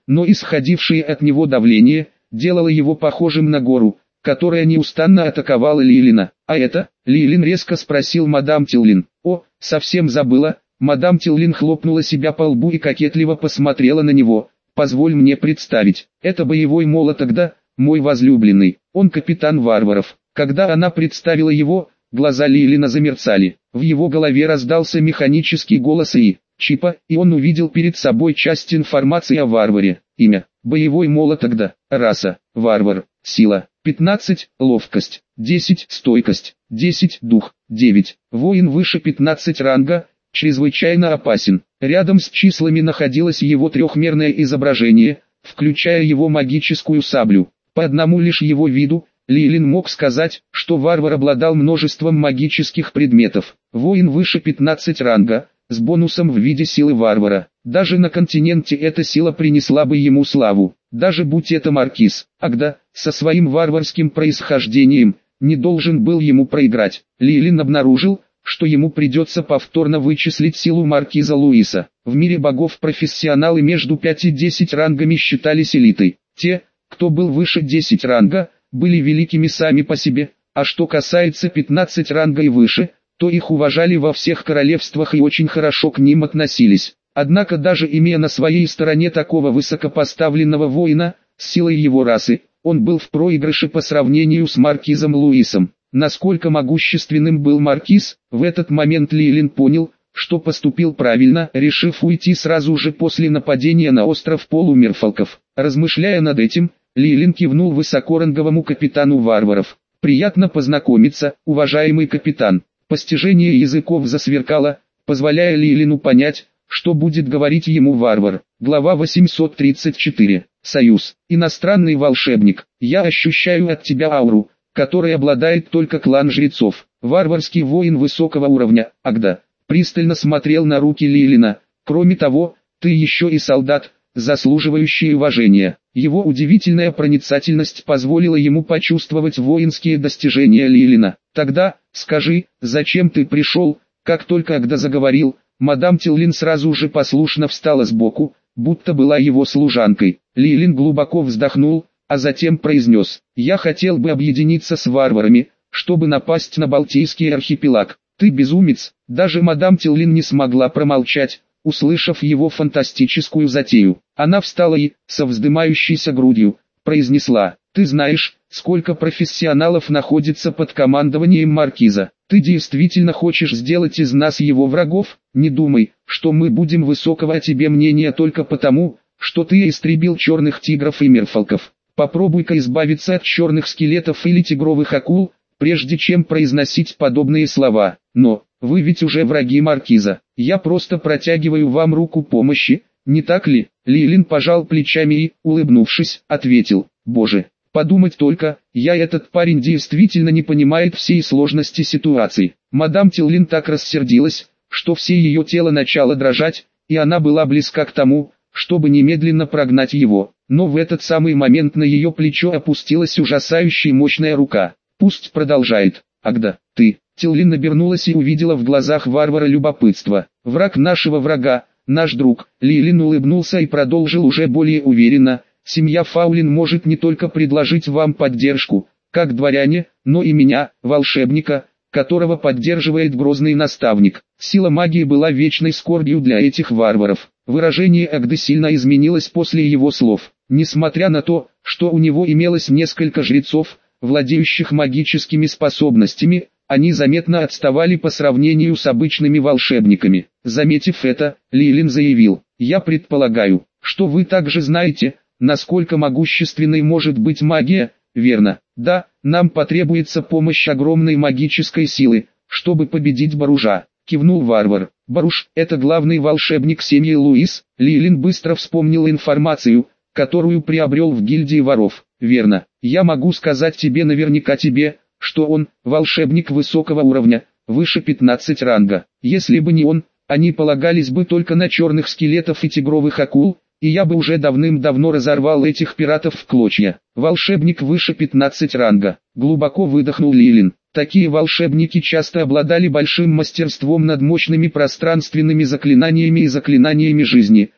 но исходившее от него давление делало его похожим на гору, которая неустанно атаковала Лилина. «А это?» — Лилин резко спросил мадам Тиллин. «О, совсем забыла». Мадам Тиллин хлопнула себя по лбу и кокетливо посмотрела на него. «Позволь мне представить, это боевой молот Агда, мой возлюбленный, он капитан варваров». Когда она представила его, глаза Лилина замерцали. В его голове раздался механический голос И. Чипа, и он увидел перед собой часть информации о варваре. Имя: боевой молот Агда, раса: варвар, сила: пятнадцать, ловкость, десять, стойкость, десять, дух, девять, воин выше пятнадцать ранга, чрезвычайно опасен. Рядом с числами находилось его трехмерное изображение, включая его магическую саблю. По одному лишь его виду, Лилин мог сказать, что варвар обладал множеством магических предметов. Воин выше пятнадцать ранга, с бонусом в виде силы варвара. Даже на континенте эта сила принесла бы ему славу. Даже будь это маркиз Агда, со своим варварским происхождением, не должен был ему проиграть. Лилин обнаружил, что ему придется повторно вычислить силу маркиза Луиса. В мире богов профессионалы между пять и десять рангами считались элитой. Те, кто был выше десять ранга, были великими сами по себе, а что касается пятнадцать ранга и выше, то их уважали во всех королевствах и очень хорошо к ним относились. Однако даже имея на своей стороне такого высокопоставленного воина, с силой его расы, он был в проигрыше по сравнению с маркизом Луисом. Насколько могущественным был маркиз, в этот момент Лилин понял, что поступил правильно, решив уйти сразу же после нападения на остров полумерфолков. Размышляя над этим, Лилин кивнул высокоранговому капитану варваров. «Приятно познакомиться, уважаемый капитан». Постижение языков засверкало, позволяя Лилину понять, что будет говорить ему варвар. Глава восемьсот тридцать четыре. Союз. Иностранный волшебник. Я ощущаю от тебя ауру, которой обладает только клан жрецов. Варварский воин высокого уровня, Агда, пристально смотрел на руки Лилина. Кроме того, ты еще и солдат, заслуживающий уважения. Его удивительная проницательность позволила ему почувствовать воинские достижения Лилина. Тогда, скажи, зачем ты пришел? Как только Агда заговорил, мадам Тиллин сразу же послушно встала сбоку, будто была его служанкой. Лилин глубоко вздохнул, а затем произнес: «Я хотел бы объединиться с варварами, чтобы напасть на Балтийский архипелаг». «Ты безумец!» Даже мадам Тиллин не смогла промолчать, услышав его фантастическую затею. Она встала и, со вздымающейся грудью, произнесла: «Ты знаешь, сколько профессионалов находится под командованием маркиза. Ты действительно хочешь сделать из нас его врагов? Не думай, что мы будем высокого о тебе мнения только потому, что ты истребил черных тигров и мерфолков. Попробуй-ка избавиться от черных скелетов или тигровых акул, прежде чем произносить подобные слова. Но, вы ведь уже враги маркиза. Я просто протягиваю вам руку помощи, не так ли?» Лилин пожал плечами и, улыбнувшись, ответил: «Боже, подумать только, я этот парень действительно не понимает всей сложности ситуации». Мадам Тиллин так рассердилась, что все ее тело начало дрожать, и она была близка к тому, чтобы немедленно прогнать его. Но в этот самый момент на ее плечо опустилась ужасающая мощная рука. «Пусть продолжает. Агда, ты...» Тиллин обернулась и увидела в глазах варвара любопытство. «Враг нашего врага, наш друг». Лилин улыбнулся и продолжил уже более уверенно: «Семья Фаулин может не только предложить вам поддержку, как дворяне, но и меня, волшебника, которого поддерживает грозный наставник». Сила магии была вечной скорбью для этих варваров. Выражение Агды сильно изменилось после его слов. Несмотря на то, что у него имелось несколько жрецов, владеющих магическими способностями, они заметно отставали по сравнению с обычными волшебниками. Заметив это, Лилин заявил: «Я предполагаю, что вы также знаете, насколько могущественной может быть магия, верно? Да, нам потребуется помощь огромной магической силы, чтобы победить Баружа», — кивнул варвар. «Баруж — это главный волшебник семьи Луис». Лилин быстро вспомнил информацию, которую приобрел в гильдии воров. «Верно, я могу сказать тебе наверняка тебе, что он, волшебник высокого уровня, выше пятнадцать ранга. Если бы не он, они полагались бы только на черных скелетов и тигровых акул, и я бы уже давным-давно разорвал этих пиратов в клочья». «Волшебник выше пятнадцать ранга», — глубоко выдохнул Лилин. Такие волшебники часто обладали большим мастерством над мощными пространственными заклинаниями и заклинаниями жизни,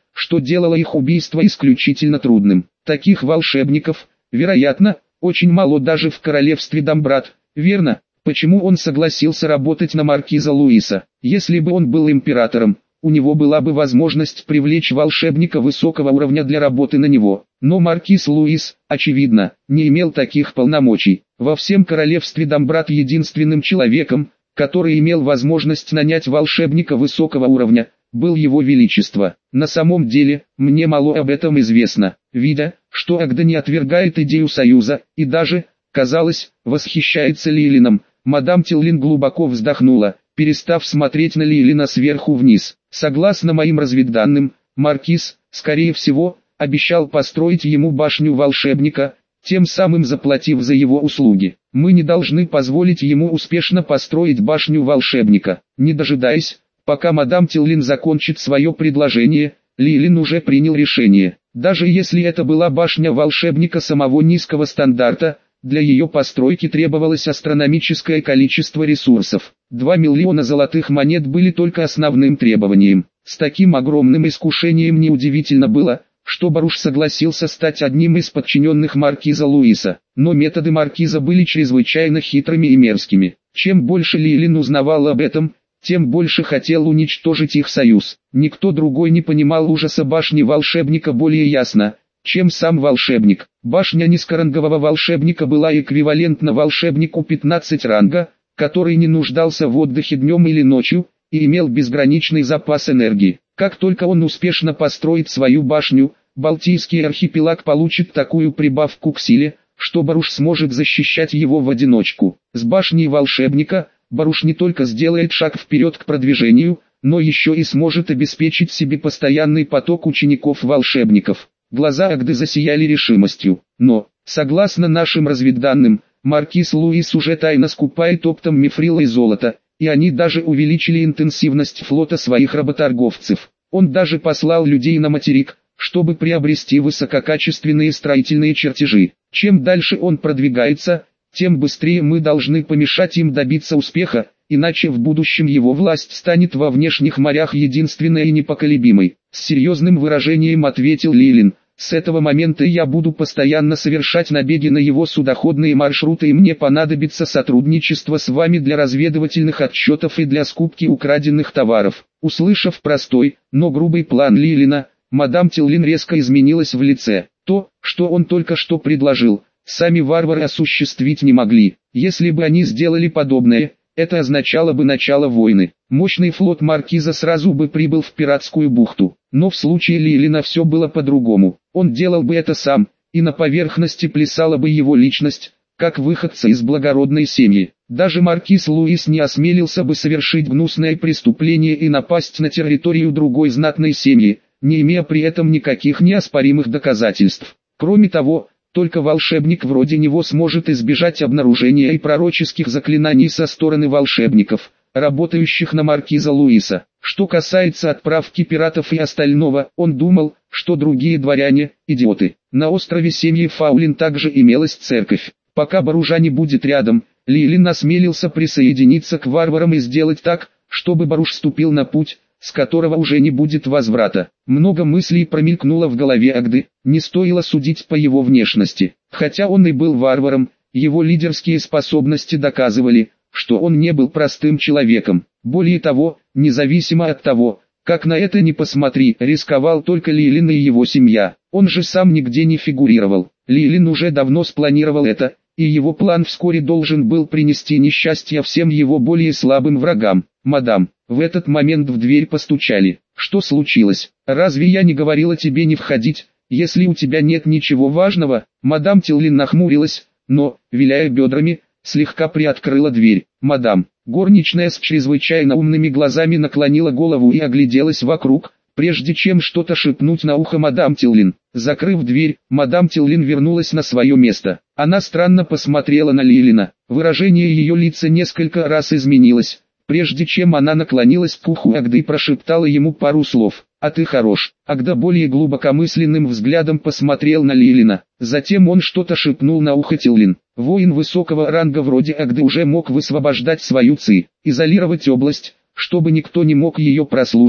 что делало их убийство исключительно трудным. Таких волшебников, вероятно, очень мало даже в королевстве Дамбрат, верно? Почему он согласился работать на маркиза Луиса? Если бы он был императором, у него была бы возможность привлечь волшебника высокого уровня для работы на него. Но маркиз Луис, очевидно, не имел таких полномочий. Во всем королевстве Дамбрат единственным человеком, который имел возможность нанять волшебника высокого уровня, был его величество. На самом деле, мне мало об этом известно. Видя, что Агда не отвергает идею союза, и даже, казалось, восхищается Лилином, мадам Тиллин глубоко вздохнула, перестав смотреть на Лилина сверху вниз. Согласно моим разведданным, маркиз, скорее всего, обещал построить ему башню волшебника, тем самым заплатив за его услуги. Мы не должны позволить ему успешно построить башню волшебника. Не дожидаясь, пока мадам Тиллин закончит свое предложение, Лилин уже принял решение. Даже если это была башня волшебника самого низкого стандарта, для ее постройки требовалось астрономическое количество ресурсов. Два миллиона золотых монет были только основным требованием. С таким огромным искушением неудивительно было, что Баруш согласился стать одним из подчиненных маркиза Луиса. Но методы маркиза были чрезвычайно хитрыми и мерзкими. Чем больше Лилин узнавал об этом, тем больше хотел уничтожить их союз. Никто другой не понимал ужаса башни волшебника более ясно, чем сам волшебник. Башня низкорангового волшебника была эквивалентна волшебнику пятнадцать ранга, который не нуждался в отдыхе днем или ночью, и имел безграничный запас энергии. Как только он успешно построит свою башню, Балтийский архипелаг получит такую прибавку к силе, что Баруш сможет защищать его в одиночку. С башней волшебника, Баруш не только сделает шаг вперед к продвижению, но еще и сможет обеспечить себе постоянный поток учеников-волшебников. Глаза Агды засияли решимостью. Но, согласно нашим разведданным, маркиз Луис уже тайно скупает оптом мифрила и золото, и они даже увеличили интенсивность флота своих работорговцев. Он даже послал людей на материк, чтобы приобрести высококачественные строительные чертежи. Чем дальше он продвигается, тем быстрее мы должны помешать им добиться успеха, иначе в будущем его власть станет во внешних морях единственной и непоколебимой. С серьезным выражением ответил Лилин: с этого момента я буду постоянно совершать набеги на его судоходные маршруты, и мне понадобится сотрудничество с вами для разведывательных отчетов и для скупки украденных товаров. Услышав простой, но грубый план Лилина, мадам Тиллин резко изменилась в лице. То, что он только что предложил, сами варвары осуществить не могли. Если бы они сделали подобное, это означало бы начало войны. Мощный флот маркиза сразу бы прибыл в пиратскую бухту. Но в случае Лилина все было по-другому. Он делал бы это сам, и на поверхности плясала бы его личность, как выходца из благородной семьи. Даже маркиз Луис не осмелился бы совершить гнусное преступление и напасть на территорию другой знатной семьи, не имея при этом никаких неоспоримых доказательств. Кроме того, только волшебник вроде него сможет избежать обнаружения и пророческих заклинаний со стороны волшебников, работающих на маркиза Луиса. Что касается отправки пиратов и остального, он думал, что другие дворяне – идиоты. На острове семьи Фаулин также имелась церковь. Пока Баружа не будет рядом, Лилин осмелился присоединиться к варварам и сделать так, чтобы Баруш ступил на путь, с которого уже не будет возврата. Много мыслей промелькнуло в голове Агды, не стоило судить по его внешности. Хотя он и был варваром, его лидерские способности доказывали, что он не был простым человеком. Более того, независимо от того, как на это ни посмотри, рисковал только Лилин и его семья. Он же сам нигде не фигурировал. Лилин уже давно спланировал это, и его план вскоре должен был принести несчастье всем его более слабым врагам. «Мадам». В этот момент в дверь постучали. «Что случилось? Разве я не говорила тебе не входить, если у тебя нет ничего важного?» Мадам Тиллин нахмурилась, но, виляя бедрами, слегка приоткрыла дверь. «Мадам». Горничная с чрезвычайно умными глазами наклонила голову и огляделась вокруг, прежде чем что-то шепнуть на ухо мадам Тиллин. Закрыв дверь, мадам Тиллин вернулась на свое место. Она странно посмотрела на Лилина. Выражение ее лица несколько раз изменилось, прежде чем она наклонилась к уху Агды и прошептала ему пару слов. «А ты хорош». Агда более глубокомысленным взглядом посмотрел на Лилина. Затем он что-то шепнул на ухо Тиллин. Воин высокого ранга вроде Агды уже мог высвобождать свою ци, изолировать область, чтобы никто не мог ее прослушать,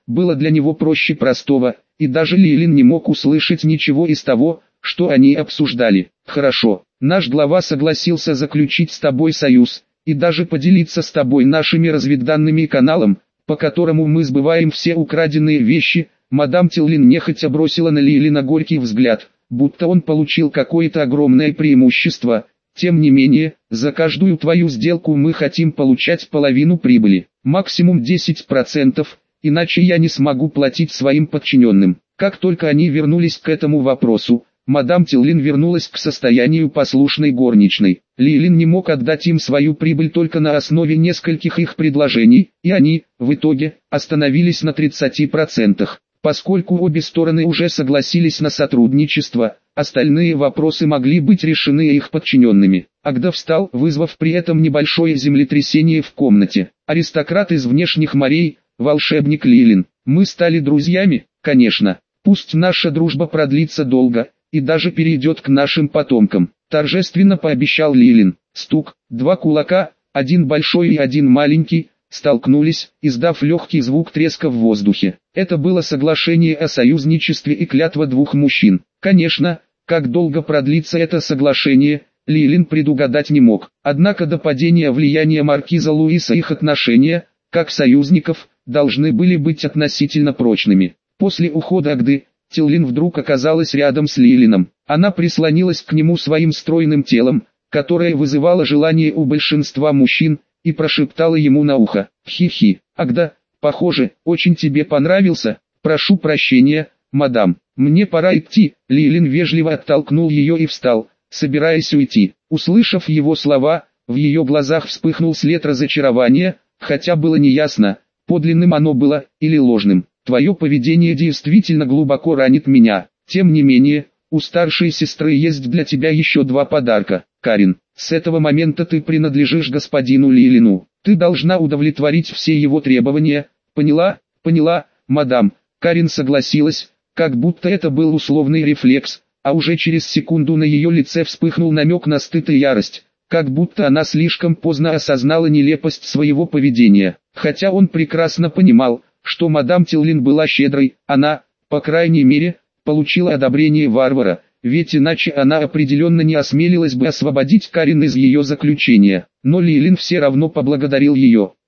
было для него проще простого, и даже Лилин не мог услышать ничего из того, что они обсуждали. «Хорошо, наш глава согласился заключить с тобой союз, и даже поделиться с тобой нашими разведданными каналом, по которому мы сбываем все украденные вещи». Мадам Тиллин нехотя бросила на Лилина горький взгляд, будто он получил какое-то огромное преимущество. «Тем не менее, за каждую твою сделку мы хотим получать половину прибыли, максимум десять процентов, иначе я не смогу платить своим подчиненным». Как только они вернулись к этому вопросу, мадам Тиллин вернулась к состоянию послушной горничной. Лилин не мог отдать им свою прибыль только на основе нескольких их предложений, и они, в итоге, остановились на тридцати процентах. Поскольку обе стороны уже согласились на сотрудничество, остальные вопросы могли быть решены их подчиненными. Агда встал, вызвав при этом небольшое землетрясение в комнате. «Аристократ из внешних морей, волшебник Лилин, мы стали друзьями, конечно. Пусть наша дружба продлится долго, и даже перейдет к нашим потомкам», торжественно пообещал Лилин. Стук, два кулака, один большой и один маленький, столкнулись, издав легкий звук треска в воздухе. Это было соглашение о союзничестве и клятва двух мужчин. Конечно, как долго продлится это соглашение, Лилин предугадать не мог. Однако до падения влияния маркиза Луиса их отношения, как союзников, должны были быть относительно прочными. После ухода Агды, Тиллин вдруг оказалась рядом с Лилином. Она прислонилась к нему своим стройным телом, которое вызывало желание у большинства мужчин, и прошептала ему на ухо: «Хи-хи, Агда, похоже, очень тебе понравился, прошу прощения, мадам, мне пора идти». Лилин вежливо оттолкнул ее и встал, собираясь уйти. Услышав его слова, в ее глазах вспыхнул след разочарования, хотя было неясно, подлинным оно было или ложным. «Твое поведение действительно глубоко ранит меня. Тем не менее, у старшей сестры есть для тебя еще два подарка. Карин, с этого момента ты принадлежишь господину Лилину. Ты должна удовлетворить все его требования. Поняла? Поняла, мадам». Карин согласилась, как будто это был условный рефлекс, а уже через секунду на ее лице вспыхнул намек на стыд и ярость, как будто она слишком поздно осознала нелепость своего поведения. Хотя он прекрасно понимал, что мадам Тиллин была щедрой, она, по крайней мере, получила одобрение варвара, ведь иначе она определенно не осмелилась бы освободить Карин из ее заключения. Но Лилин все равно поблагодарил ее.